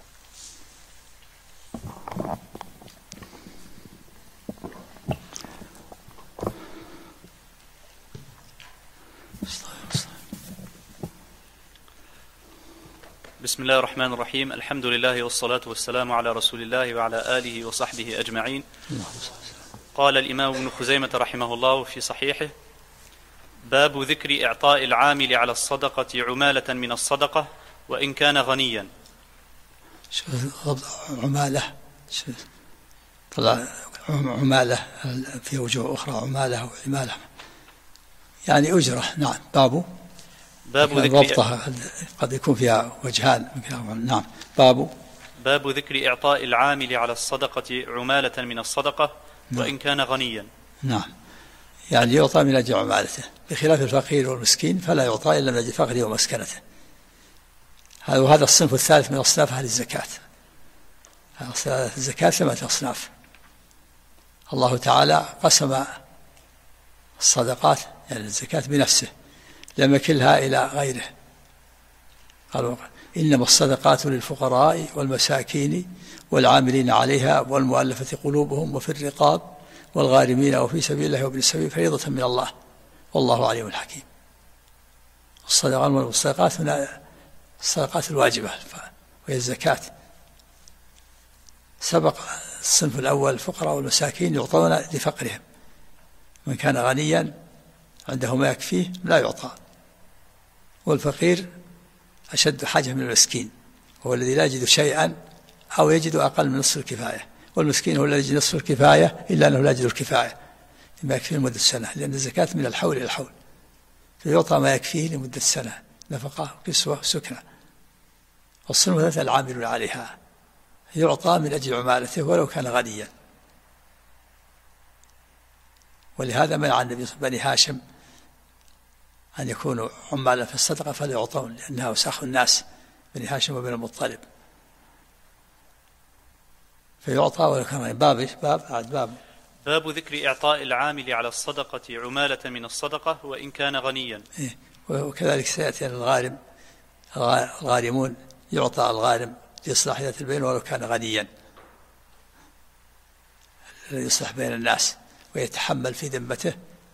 بسم الله الرحمن الرحيم. الحمد لله والصلاة والسلام على رسول الله وعلى آله وصحبه أجمعين. قال الإمام ابن خزيمة رحمه الله في صحيحه: باب ذكر إعطاء العامل على الصدقة عمالة من الصدقة وإن كان غنيا. عمالة طلع عمالة في وجوه أخرى، عمالة وعمالة يعني أجرة. نعم. باب ضبطها قد يكون فيها وجهان. نعم. باب ذكر إعطاء العامل على الصدقة عمالة من الصدقة وإن كان غنيا. نعم. يعني يعطى من أجل عمالته، بخلاف الفقير والمسكين فلا يعطى إلا من أجل فقره ومسكنته. وهذا الصنف الثالث من أصناف أهل الزكاة. الزكاة 8 أصناف. الله تعالى قسم الصدقات يعني الزكاة بنفسه، لم يكلها إلى غيره. قالوا إنما الصدقات للفقراء والمساكين والعاملين عليها والمؤلفة قلوبهم وفي الرقاب والغارمين وفي سبيل الله وابن السبيل فريضة من الله والله عليم حكيم. الصدقات هنا الصدقات الواجبة وهي الزكاة. سبق الصنف الأول الفقراء والمساكين يعطون لفقرهم، من كان غنيا عنده ما يكفيه لا يعطى، والفقير أشد حاجة من المسكين، هو الذي لا يجد شيئا أو يجد أقل من نصف الكفاية، والمسكين هو الذي يجد نصف الكفاية إلا أنه لا يجد الكفاية ما يكفيه لمدة سنة، لأن الزكاة من الحول إلى الحول، فيعطى ما يكفيه لمدة سنة، نفقة وكسوة وسكنة. والصنف الثالث العامل عليها يعطى من أجل عمالته ولو كان غنيا. ولهذا منع النبي بني هاشم أن يكونوا عمالا في الصدقة فلا يعطون، لأنها وساخ الناس، بني هاشم وبن المطلب، فيعطى ولو كان غنيا. باب ذكر إعطاء العامل على الصدقة عمالة من الصدقة وإن كان غنيا. وكذلك سيأتي الغارمون، يعطى الغارم لإصلاح ذات البين ولو كان غنيا، يصلح بين الناس ويتحمل في ذمته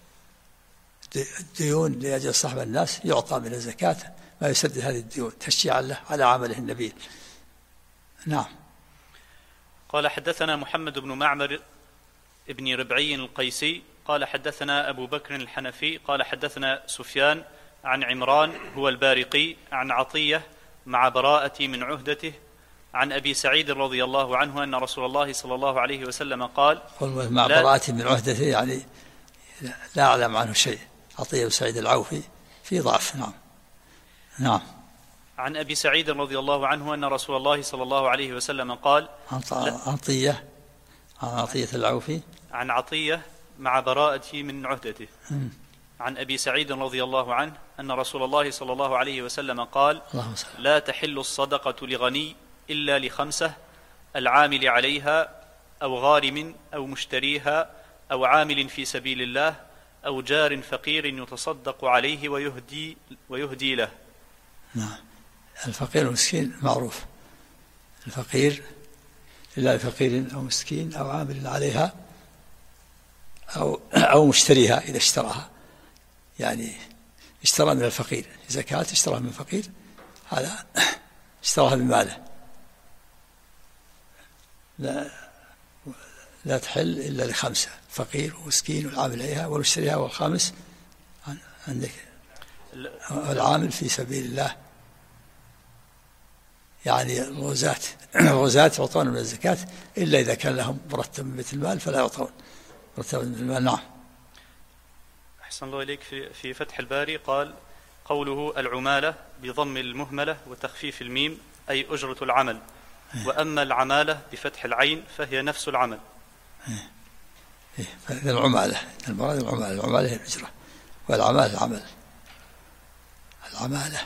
الديون لأجل صاحب الناس، يعطى من الزكاة ما يسدد هذه الديون تشجيعا له على عمله النبيل. نعم. قال حدثنا محمد بن معمر ابن ربعي القيسي قال حدثنا أبو بكر الحنفي قال حدثنا سفيان عن عمران هو البارقي عن عطية مع براءة من عهدته عن أبي سعيد رضي الله عنه أن رسول الله صلى الله عليه وسلم قال مع براءة من عهدته يعني لا أعلم عنه شيء. عطية سعيد العوفي في ضعف. نعم. عن أبي سعيد رضي الله عنه أن رسول الله صلى الله عليه وسلم قال عطية العوفي عن عطية مع براءة من عهدته عن أبي سعيد رضي الله عنه أن رسول الله صلى الله عليه وسلم قال لا تحل الصدقة لغني إلا ل5: العامل عليها أو غارم أو مشتريها أو عامل في سبيل الله أو جار فقير يتصدق عليه ويهدي له. نعم. الفقير والمسكين معروف. الفقير إلا لفقير أو مسكين أو عامل عليها أو مشتريها إذا اشتراها، يعني اشترى من الفقير زكاة، اشتراها من فقير، هذا اشتراها بماله لا تحل إلا ل5: فقير ومسكين والعامل عليها والمشتريها، والخامس عندك العامل في سبيل الله، يعني الغزاة يعطون من الزكاة إلا إذا كان لهم مرتب من بيت المال فلا يعطون مرتب من المال. نعم. أحسن الله إليك. في فتح الباري قال قوله العمالة بضم المهملة وتخفيف الميم أي أجرة العمل، وأما العمالة بفتح العين فهي نفس العمل. العمالة المراد العمالة هي الأجرة، والعمالة العمل، العمالة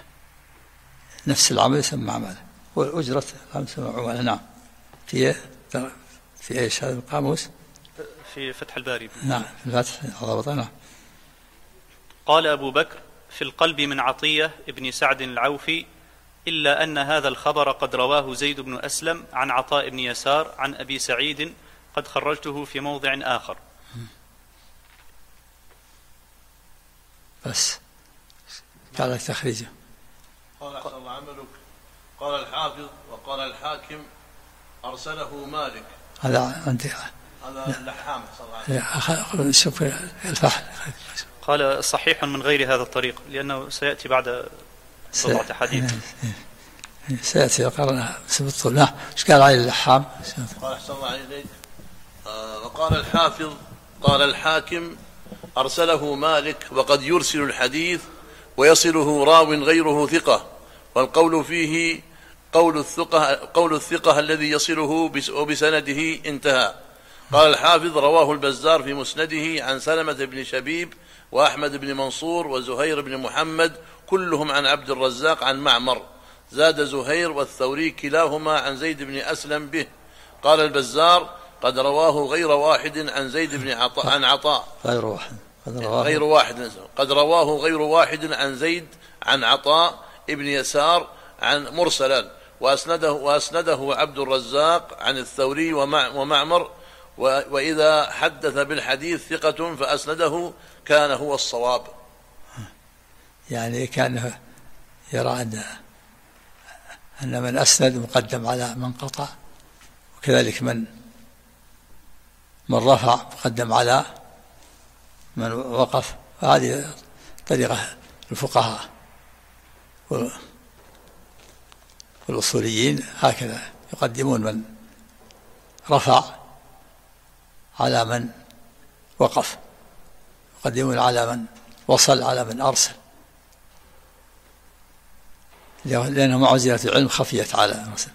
نفس العمل يسمى عمالة، والأجرة يسمى عمالة. نعم. في في إيش هذا القاموس؟ في فتح الباري. نعم في الفتح ضبطنا. قال أبو بكر: في القلب من عطية ابن سعد العوفي، إلا أن هذا الخبر قد رواه زيد بن أسلم عن عطاء بن يسار عن أبي سعيد، قد خرجته في موضع آخر. بس قال تخريجه. قال أحسن الله عملك. قال الحافظ وقال الحاكم أرسله مالك. هذا عندي هذا اللحام صلى الله عليه شوف الفحل. قال صحيح من غير هذا الطريق، لأنه سيأتي بعد بضعة حديث. سيأتي قرنا سبط الله. ايش قال علي اللحام؟ قال أحسن الله عليك. وقال الحافظ قال الحاكم أرسله مالك، وقد يرسل الحديث ويصله راو غيره ثقة، والقول فيه قول الثقة الذي يصله بسنده انتهى. قال الحافظ: رواه البزار في مسنده عن سلمة بن شبيب وأحمد بن منصور وزهير بن محمد، كلهم عن عبد الرزاق عن معمر، زاد زهير والثوري كلاهما عن زيد بن أسلم به. قال البزار: قد رواه غير واحد عن زيد بن عطاء عن عطاء قد رواه غير واحد عن زيد عن عطاء ابن يسار عن مرسلا، وأسنده عبد الرزاق عن الثوري ومعمر، وإذا حدث بالحديث ثقة فأسنده كان هو الصواب. يعني كان يرى أن من أسند مقدم على من قطع، وكذلك من رفع مقدم على من وقف. هذه طريقة الفقهاء والأصوليين، هكذا يقدمون من رفع على من وقف، يقدمون على من وصل على من أرسل، لأنه معزلة العلم خفيت على الرسل.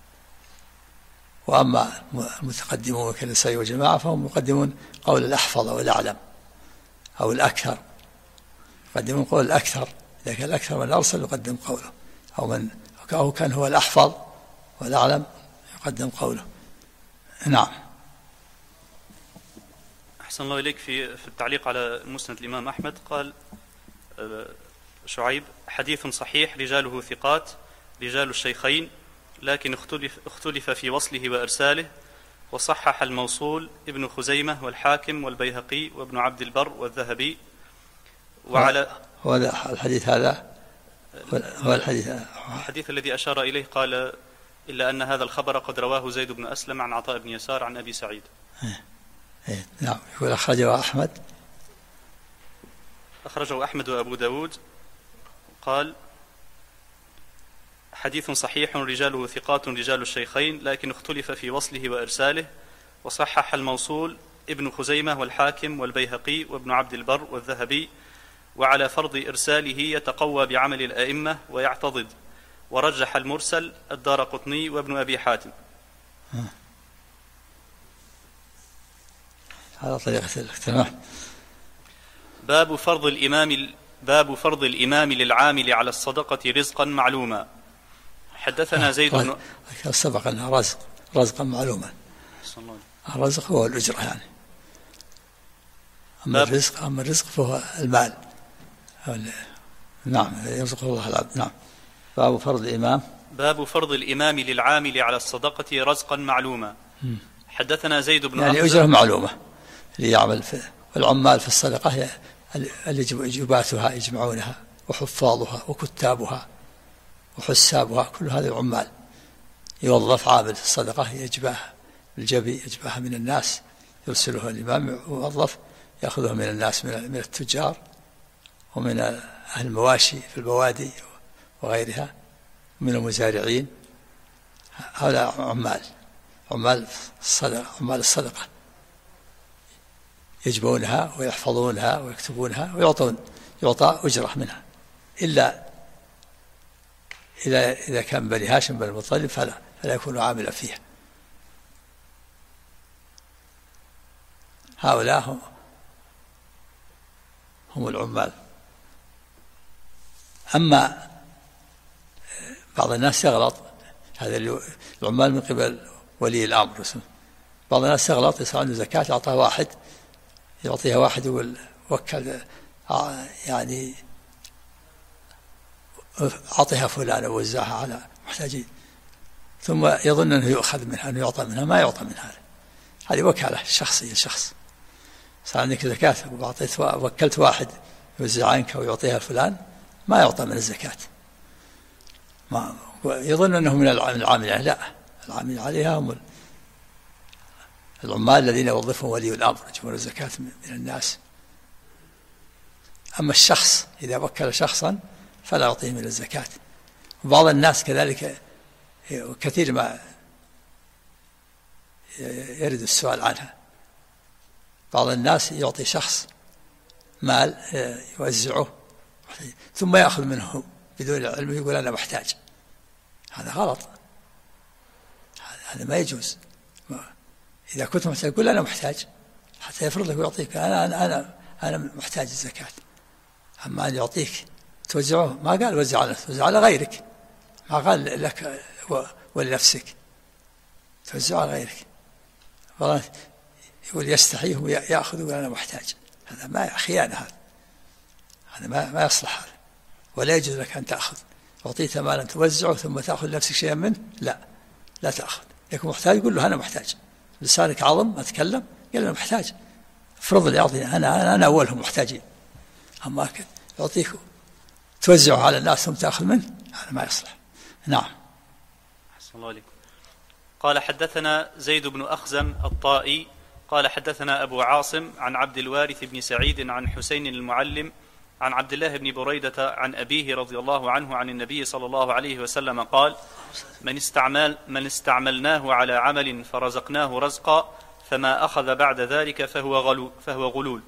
وأما المتقدمون كالنسائي والجماعة فهم يقدمون قول الأحفظ والأعلم أو الأكثر، يقدمون قول الأكثر، إذا كان الأكثر من أرسل يقدم قوله، أو كان هو الأحفظ والأعلم يقدم قوله. نعم. أحسن الله إليك. في التعليق على مسند الإمام أحمد قال شعيب: حديث صحيح رجاله ثقات رجال الشيخين، لكن اختلف في وصله وإرساله، وصحح الموصول ابن خزيمة والحاكم والبيهقي وابن عبد البر والذهبي. وعلى الحديث هذا هو الحديث الذي أشار إليه، قال: إلا أن هذا الخبر قد رواه زيد بن أسلم عن عطاء بن يسار عن أبي سعيد. نعم. يقول أخرجه أحمد وأبو داود. قال: حديث صحيح رجاله ثقات رجال الشيخين، لكن اختلف في وصله وإرساله، وصحح الموصول ابن خزيمة والحاكم والبيهقي وابن عبد البر والذهبي، وعلى فرض إرساله يتقوى بعمل الأئمة ويعتضد، ورجح المرسل الدارقطني وابن أبي حاتم. هذا طريقة الاختلاف. باب فرض الإمام للعامل على الصدقة رزقا معلوما. حدثنا زيد بن سبق أنها رزقا معلوما. الرزق هو الأجرة يعني. أما الرزق فهو المال. نعم، يرزقه الله العبد. نعم. باب فرض الإمام للعامل على الصدقة رزقا معلوما. حدثنا زيد بن يعني أجرة معلومة ليعمل والعمال في الصدقة اللي جباتها يجمعونها، وحفاظها وكتابها وحسابها، كل هذه العمال. يوظف عامل في الصدقة يجباها الجبي، يجباها من الناس، يرسله الإمام يوظف يأخذه من الناس، من التجار ومن أهل المواشي في البوادي وغيرها، من المزارعين. هؤلاء عمال الصدقة يجبونها ويحفظونها ويكتبونها ويعطى أجرة منها، إلا إذا كان بني هاشم بن المطلب فلا يكون عاملا فيها. هؤلاء هم العمال. أما بعض الناس يغلط، هذا العمال من قبل ولي الأمر بعض الناس يغلط، يصير عنده زكاة يعطيها واحد، يعطيها واحد يقول وكل يعني أعطيها فلان ووزعها على محتاجين، ثم يظن أنه يؤخذ منها، أنه يعطى منها، ما يعطى منها. هذه وكالة شخصية الشخص. صار عندك زكاة وكلت واحد يوزع عنك ويعطيها فلان، ما يعطى من الزكاة، ما يظن أنه من العامل. لا، العامل عليها هم العمال الذين يوظفهم ولي الأمر يجمعون الزكاة من الناس. أما الشخص إذا وكل شخصا فلا يعطيه من الزكاة. وبعض الناس كذلك كثير ما يرد السؤال عنها. بعض الناس يعطي شخص مال يوزعه ثم يأخذ منه بدون علم، يقول أنا محتاج. هذا غلط، هذا ما يجوز. إذا كنت محتاج قل أنا محتاج، حتى يفرض لك ويعطيك أنا محتاج الزكاة. أما أن يعطيك توزعه، ما قال وزع على نفسك، وزع على غيرك، ما قال لك ولنفسك، توزع على غيرك. والله يقول يستحيه ويأخذ ويقول أنا محتاج، هذا ما خيانة، هذا ما يصلح هذا، ولا يجوز لك أن تأخذ. أعطيت مالا توزعه ثم تأخذ لنفسك شيئا منه، لا تأخذ. يكون محتاج قل له أنا محتاج، لسانك عظم أتكلم، قال أنا محتاج، افرض لي أعطيني، أنا أولهم محتاجين. أما يعطيك توزعه على الناس ثم تأخذ منه، هذا ما يصلح. نعم. أحسن الله عليكم. قال حدثنا زيد بن أخزم الطائي قال حدثنا أبو عاصم عن عبد الوارث بن سعيد عن حسين المعلم عن عبد الله بن بريدة عن أبيه رضي الله عنه عن النبي صلى الله عليه وسلم قال: من استعملناه على عمل فرزقناه رزقا فما أخذ بعد ذلك فهو غلول.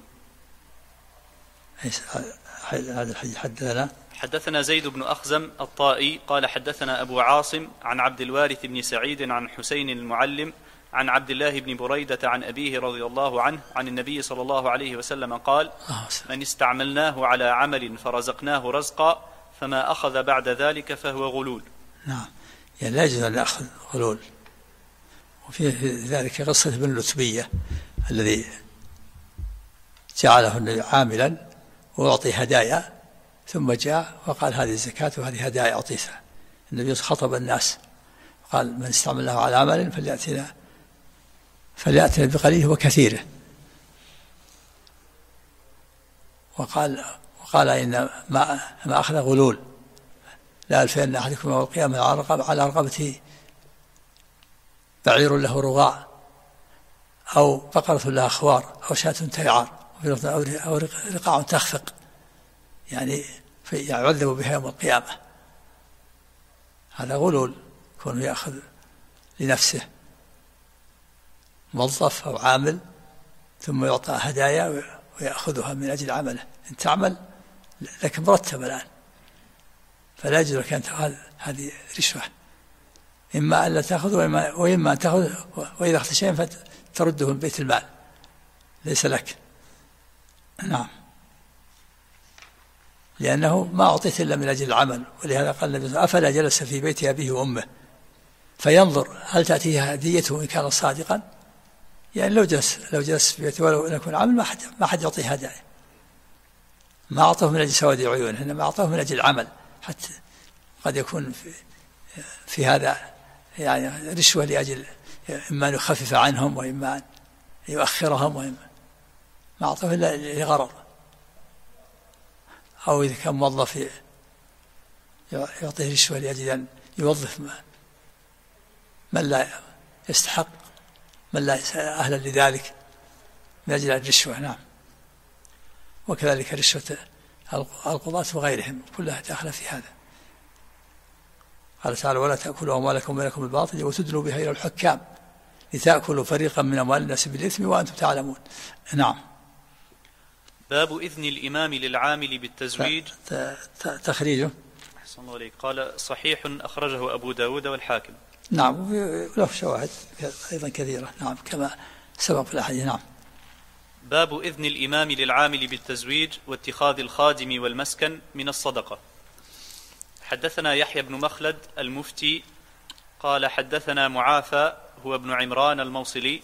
هذا الحديث حدثنا زيد بن أخزم الطائي قال حدثنا أبو عاصم عن عبد الوارث بن سعيد عن حسين المعلم عن عبد الله بن بريدة عن أبيه رضي الله عنه عن النبي صلى الله عليه وسلم قال: من استعملناه على عمل فرزقناه رزقا فما أخذ بعد ذلك فهو غلول. نعم، يعني لا يجوز أن يأخذ غلول. وفي ذلك قصة ابن لتبية الذي جعله عاملا ويعطي هدايا، ثم جاء وقال هذه الزكاة وهذه هدايا أعطيتها. النبي خطب الناس قال: من استعملناه على عمل فليأتنا بقليله وكثيره. وقال إن ما أخذ غلول، لا ألفين أحدكم يوم القيامة على رقبته بعير له رغاء أو بقرة لها خوار أو شاة تيعار أو رقاع تخفق، يعني يعذب بها يوم القيامة. هذا غلول، كونه يأخذ لنفسه، موظف أو عامل ثم يعطى هدايا ويأخذها من أجل عمله. إن تعمل لك مرتب الآن، فلا يجوز لك أن تأخذ، هذه رشوة. إما أن لا تأخذ وإما أن تأخذ، وإذا أخذت شيئا فترده من بيت المال، ليس لك. نعم، لأنه ما أعطيت إلا من أجل العمل. ولهذا قال النبي: أفلا جلس في بيت أبيه وأمه فينظر هل تأتيه هديته إن كان صادقا. يعني لو جلس في بيته ولو يكون عمل ما حد يعطيه هدايا. ما أعطاه من أجل سواد عيونه، إنما أعطاه من أجل العمل. حتى قد يكون في هذا يعني رشوة لأجل إما أن يخفف عنهم وإما أن يؤخرهم، وإما ما أعطاه إلا لغرض. أو إذا كان موظف يعطيه رشوة لأجل أن يوظف من لا يستحق، من لا أهلا لذلك، من أجل الرشوة. نعم. وكذلك رشوة القضاة وغيرهم كلها داخلة في هذا. قال تعالى: ولا تأكلوا أموالكم بينكم بالباطل وتدلوا بها إلى الحكام لتأكلوا فريقا من أموال الناس بالإثم وأنتم تعلمون. نعم. باب إذن الإمام للعامل بالتزويج. تخريجه أحسن الله عليك. قال: صحيح أخرجه أبو داود والحاكم. نعم، له شواهد أيضا كثيرة. نعم، كما سبق في الأحاديث. نعم. باب إذن الإمام للعامل بالتزويج واتخاذ الخادم والمسكن من الصدقة. حدثنا يحيى بن مخلد المفتي قال حدثنا معافى هو ابن عمران الموصلي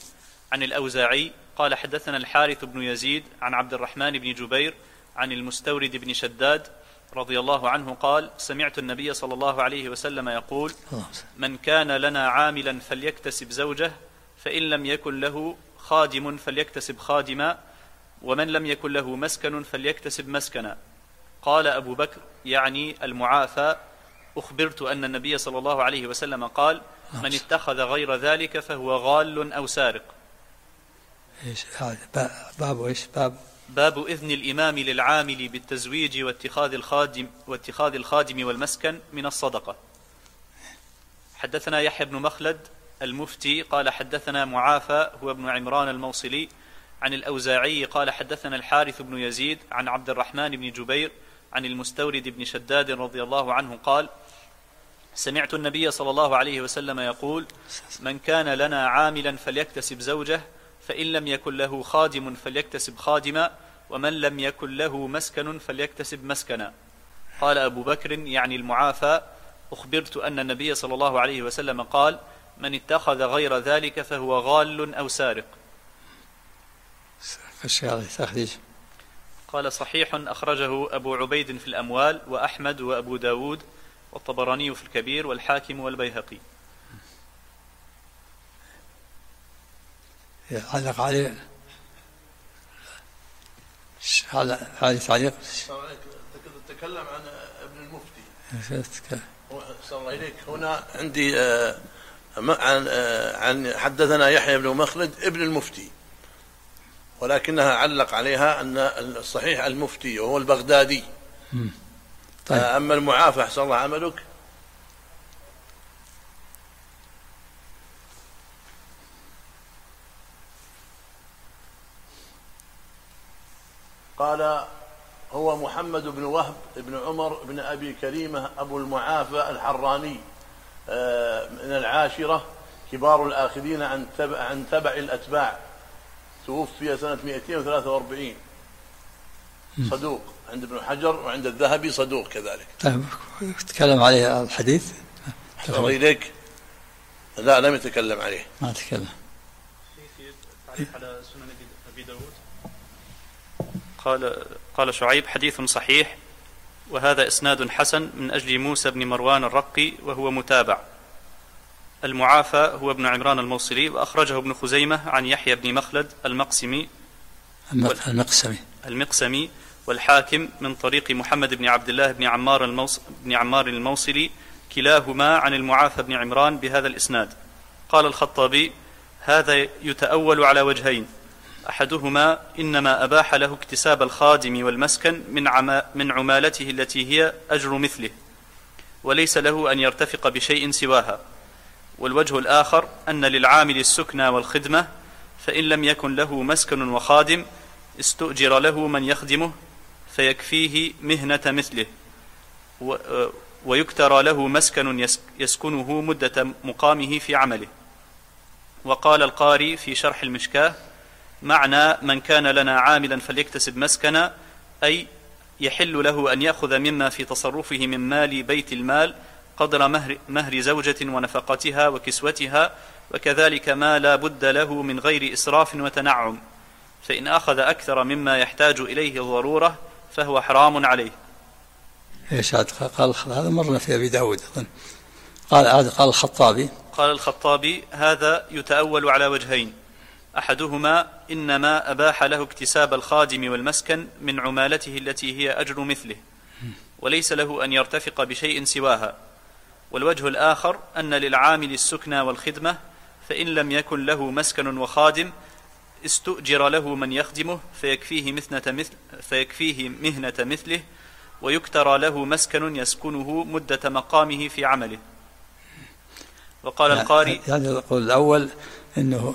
عن الأوزاعي قال حدثنا الحارث بن يزيد عن عبد الرحمن بن جبير عن المستورد بن شداد رضي الله عنه قال سمعت النبي صلى الله عليه وسلم يقول من كان لنا عاملا فليكتسب زوجه فإن لم يكن له خادم فليكتسب خادما ومن لم يكن له مسكن فليكتسب مسكنا. قال أبو بكر يعني المعافى أخبرت أن النبي صلى الله عليه وسلم قال من اتخذ غير ذلك فهو غال أو سارق. إيش هذا باب إيش باب إذن الإمام للعامل بالتزويج واتخاذ الخادم والمسكن من الصدقة. حدثنا يحيى بن مخلد المفتي قال حدثنا معافى هو ابن عمران الموصلي عن الأوزاعي قال حدثنا الحارث بن يزيد عن عبد الرحمن بن جبير عن المستورد بن شداد رضي الله عنه قال سمعت النبي صلى الله عليه وسلم يقول من كان لنا عاملا فليكتسب زوجه فإن لم يكن له خادم فليكتسب خادما ومن لم يكن له مسكن فليكتسب مسكنا. قال أبو بكر يعني المعافى أخبرت أن النبي صلى الله عليه وسلم قال من اتخذ غير ذلك فهو غال أو سارق. قال صحيح أخرجه أبو عبيد في الأموال وأحمد وأبو داود والطبراني في الكبير والحاكم والبيهقي. علق عليه هذا تعليق. تكلم عن ابن المفتي. صلى الله عليك هنا عندي عن حدثنا يحيى بن مخلد ابن المفتي ولكنها علق عليها أن الصحيح المفتي وهو البغدادي. طيب. أما المعافى أحسن الله عملك قال هو محمد بن وهب بن عمر بن أبي كريمة أبو المعافى الحراني من العاشرة كبار الآخذين عن تبع الأتباع توفي سنة 243 صدوق عند ابن حجر وعند الذهبي صدوق كذلك. طيب تكلم عليه الحديث إليك؟ لا لم يتكلم عليه. ما تكلم. تعليق على سنن أبي داود قال شعيب حديث صحيح وهذا إسناد حسن من أجل موسى بن مروان الرقي وهو متابع. المعافى هو ابن عمران الموصلي وأخرجه ابن خزيمة عن يحيى بن مخلد المقسمي والحاكم من طريق محمد بن عبد الله بن عمار الموصلي كلاهما عن المعافى بن عمران بهذا الإسناد. قال الخطابي هذا يتأول على وجهين أحدهما إنما أباح له اكتساب الخادم والمسكن من عمالته التي هي أجر مثله وليس له أن يرتفق بشيء سواها. والوجه الآخر أن للعامل السكنى والخدمة فإن لم يكن له مسكن وخادم استؤجر له من يخدمه فيكفيه مهنة مثله ويكترى له مسكن يسكنه مدة مقامه في عمله. وقال القاري في شرح المشكاة معنى من كان لنا عاملا فليكتسب مسكنا أي يحل له أن يأخذ مما في تصرفه من مال بيت المال قدر مهر زوجة ونفقتها وكسوتها وكذلك ما لا بد له من غير إسراف وتنعم فإن أخذ أكثر مما يحتاج إليه الضرورة فهو حرام عليه. إيش قال هذا مرنا في أبي داود قال الخطابي هذا يتأول على وجهين أحدهما إنما أباح له اكتساب الخادم والمسكن من عمالته التي هي أجر مثله وليس له أن يرتفق بشيء سواها. والوجه الآخر أن للعامل السكنى والخدمة فإن لم يكن له مسكن وخادم استؤجر له من يخدمه فيكفيه مهنة مثله ويكترى له مسكن يسكنه مدة مقامه في عمله. وقال القاري يعني القول الأول إنه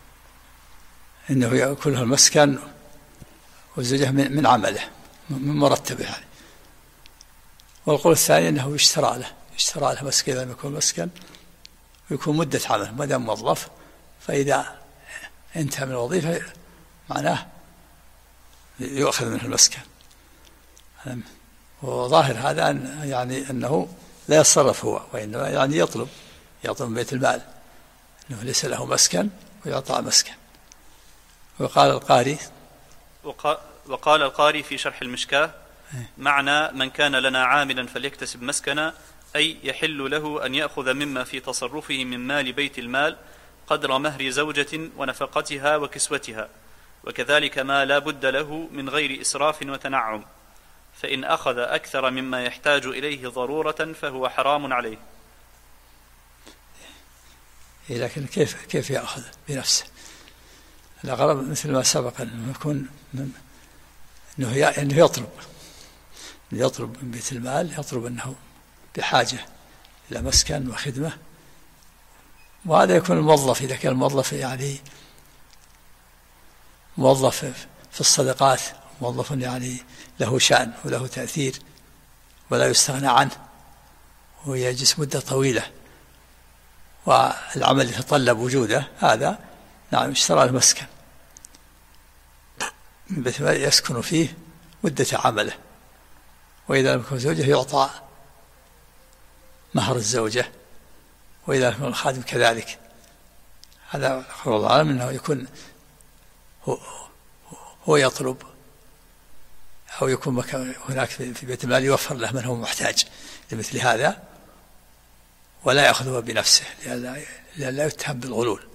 يأكله المسكن والزوجة من عمله من مرتبه يعني. والقول الثاني أنه يشترى له مسكن إذا يكون مسكن ويكون مدة عمل ما دام موظف فإذا انتهى من الوظيفة معناه يؤخذ منه المسكن. وظاهر هذا أنه لا يتصرف هو وإنما يعني يطلب من بيت المال أنه ليس له مسكن ويعطى مسكن. وقال القاري في شرح المشكاة: معنى من كان لنا عاملا فليكتسب مسكنا، أي يحل له أن يأخذ مما في تصرفه من مال بيت المال قدر مهر زوجة ونفقتها وكسوتها، وكذلك ما لا بد له من غير إسراف وتنعم، فإن أخذ أكثر مما يحتاج إليه ضرورة فهو حرام عليه. لكن كيف يأخذ بنفسه؟ الأغرب مثل ما سبق أنه يكون أنه يطلب من بيت المال، يطلب أنه بحاجة إلى مسكن وخدمة، وهذا يكون الموظف. إذا كان الموظف يعني موظف في الصدقات، موظف يعني له شأن وله تأثير ولا يستغنى عنه، ويجلس مدة طويلة والعمل يتطلب وجوده، هذا نعم اشترى المسكن يسكن فيه مدة عمله. وإذا لم يكن زوجه يعطى مهر الزوجة، وإذا لم يكن الخادم كذلك. هذا أخبر الله عنه أنه يكون هو يطلب، أو يكون هناك في بيت المال يوفر له من هو محتاج لمثل هذا، ولا يأخذه بنفسه لئلا يتهم بالغلول، لأن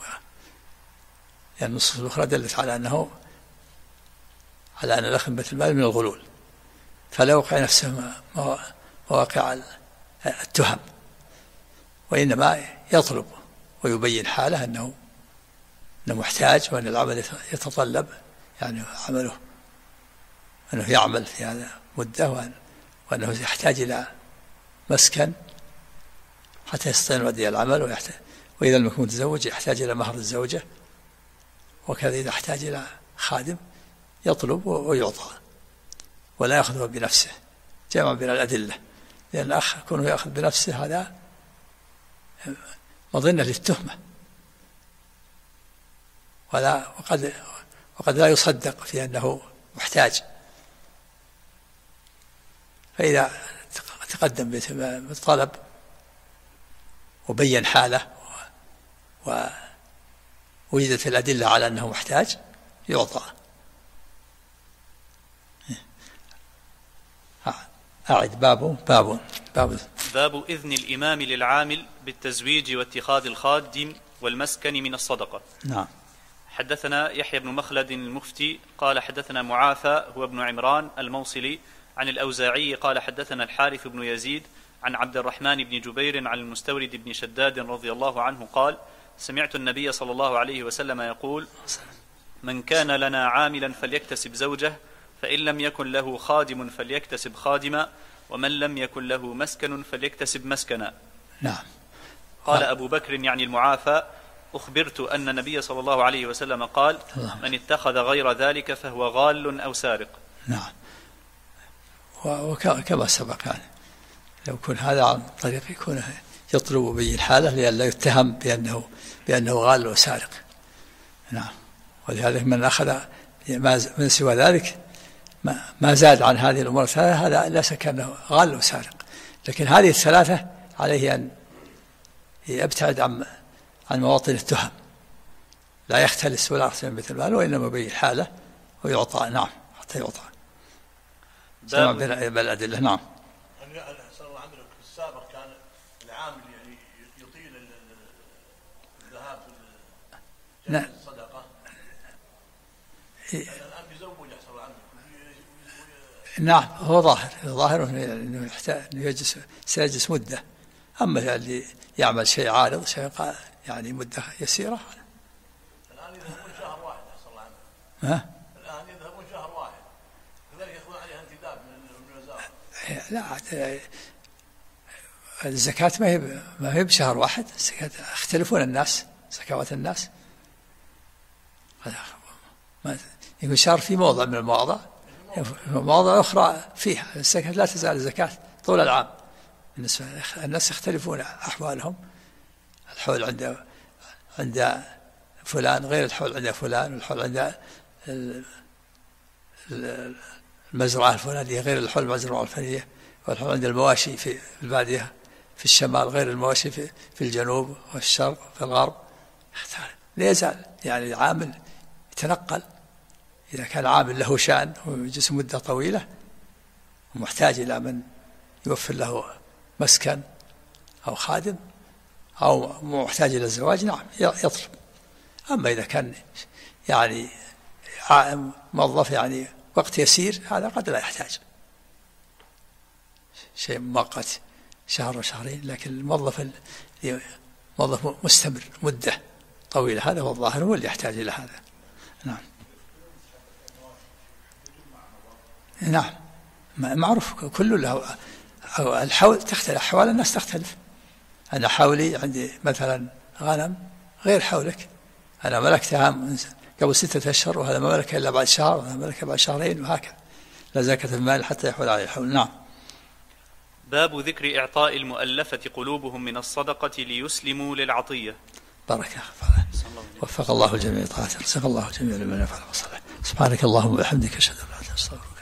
يعني النصوص الأخرى دلت على أن الأخذ بيت المال من الغلول، فلا يوقع نفسه مواقع التهم، وإنما يطلب ويبين حاله أنه محتاج، وأن العمل يتطلب يعني عمله، أنه يعمل في هذا مدة، وأنه يحتاج إلى مسكن حتى يستطيع يؤدي العمل، وإذا لم يكن متزوج يحتاج إلى مهر الزوجة، وكذا إذا احتاج إلى خادم يطلب ويعطى، ولا يأخذه بنفسه. جمع بين الأدلة، لأن الأخ يكون يأخذ بنفسه هذا مظنة للتهمة، وقد لا يصدق في أنه محتاج. فإذا تقدم بالطلب وبين حاله ووجدت الأدلة على أنه محتاج يعطى. أعد باب إذن الإمام للعامل بالتزويج واتخاذ الخادم والمسكن من الصدقة. نعم. حدثنا يحيى بن مخلد المفتي قال حدثنا معافى هو ابن عمران الموصلي عن الأوزاعي قال حدثنا الحارث بن يزيد عن عبد الرحمن بن جبير عن المستورد بن شداد رضي الله عنه قال: سمعت النبي صلى الله عليه وسلم يقول: من كان لنا عاملا فليكتسب زوجه، فإن لم يكن له خادم فليكتسب خادما، ومن لم يكن له مسكن فليكتسب مسكنا. نعم. قال أبو بكر يعني المعافى: أخبرت أن النبي صلى الله عليه وسلم قال: من اتخذ غير ذلك فهو غال أو سارق. نعم. وكما سبق يعني لو يكون هذا عن طريق يكون يطلب بين حاله لئلا يتهم بأنه غال وسارق. نعم. ولهذا من أخذ من سوى ذلك ما زاد عن هذه الأمور الثلاثة هذا لا شك أنه غال وسارق. لكن هذه الثلاثة عليه أن يبتعد عن مواطن التهم، لا يختلس ولا يحسن مثل المال، وإنما بين حاله ويعطى. نعم. حتى يعطى جمع بالأدلة. نعم. في السابق كان العامل يعني يطيل الذهاب في الصدقة. الآن بيزوج أحسن العمل. نعم. هو ظاهر أنه سيجلس مدة. أما اللي يعمل شيء عارض شيء يعني مدة يسيرة. الآن يذهبون شهر واحد أحسن العمل. الآن يذهبون شهر واحد، لذلك يأخذون عليها انتداب من الوزارة. لا، الزكاة ما هي بشهر واحد. الزكاة يختلفون الناس، زكوات الناس يكون شهر في موضع من المواضع، مواضع أخرى فيها الزكاة لا تزال الزكاة طول العام. الناس يختلفون أحوالهم، الحول عند فلان غير الحول عند فلان، والحول عند المزرعة الفلانية غير الحول المزرعة الفلانية، والحول عند المواشي في البادية في الشمال غير المواشي في الجنوب والشرق في الغرب. لا يزال يعني العامل يتنقل إذا كان عامل له شأن ويجلس مدة طويلة ومحتاج إلى من يوفر له مسكن أو خادم أو محتاج إلى الزواج، نعم يطلب. أما إذا كان يعني موظف يعني وقت يسير، هذا قد لا يحتاج شيء مؤقت شهر وشهرين، لكن الموظف موظف مستمر مدة طويلة هذا هو الظاهر، هو اللي يحتاج إلى هذا. نعم نعم معروف كل له الحول تختلف، أحوال الناس تختلف. أنا حولي عندي مثلا غنم غير حولك، أنا ملكتها قبل 6 أشهر وهذا ما ملكها إلا بعد شهر وهذا ملكها بعد شهرين، وهكذا لا زكاة المال حتى يحول عليه الحول. نعم. باب ذكر إعطاء المؤلفة قلوبهم من الصدقة ليسلموا للعطية. بركة وفق الله الجميع طاعته، رزق الله الجميع لمن يفعل وصالح. سبحانك اللهم وبحمدك أشهد أن لا إله إلا أنت أستغفرك.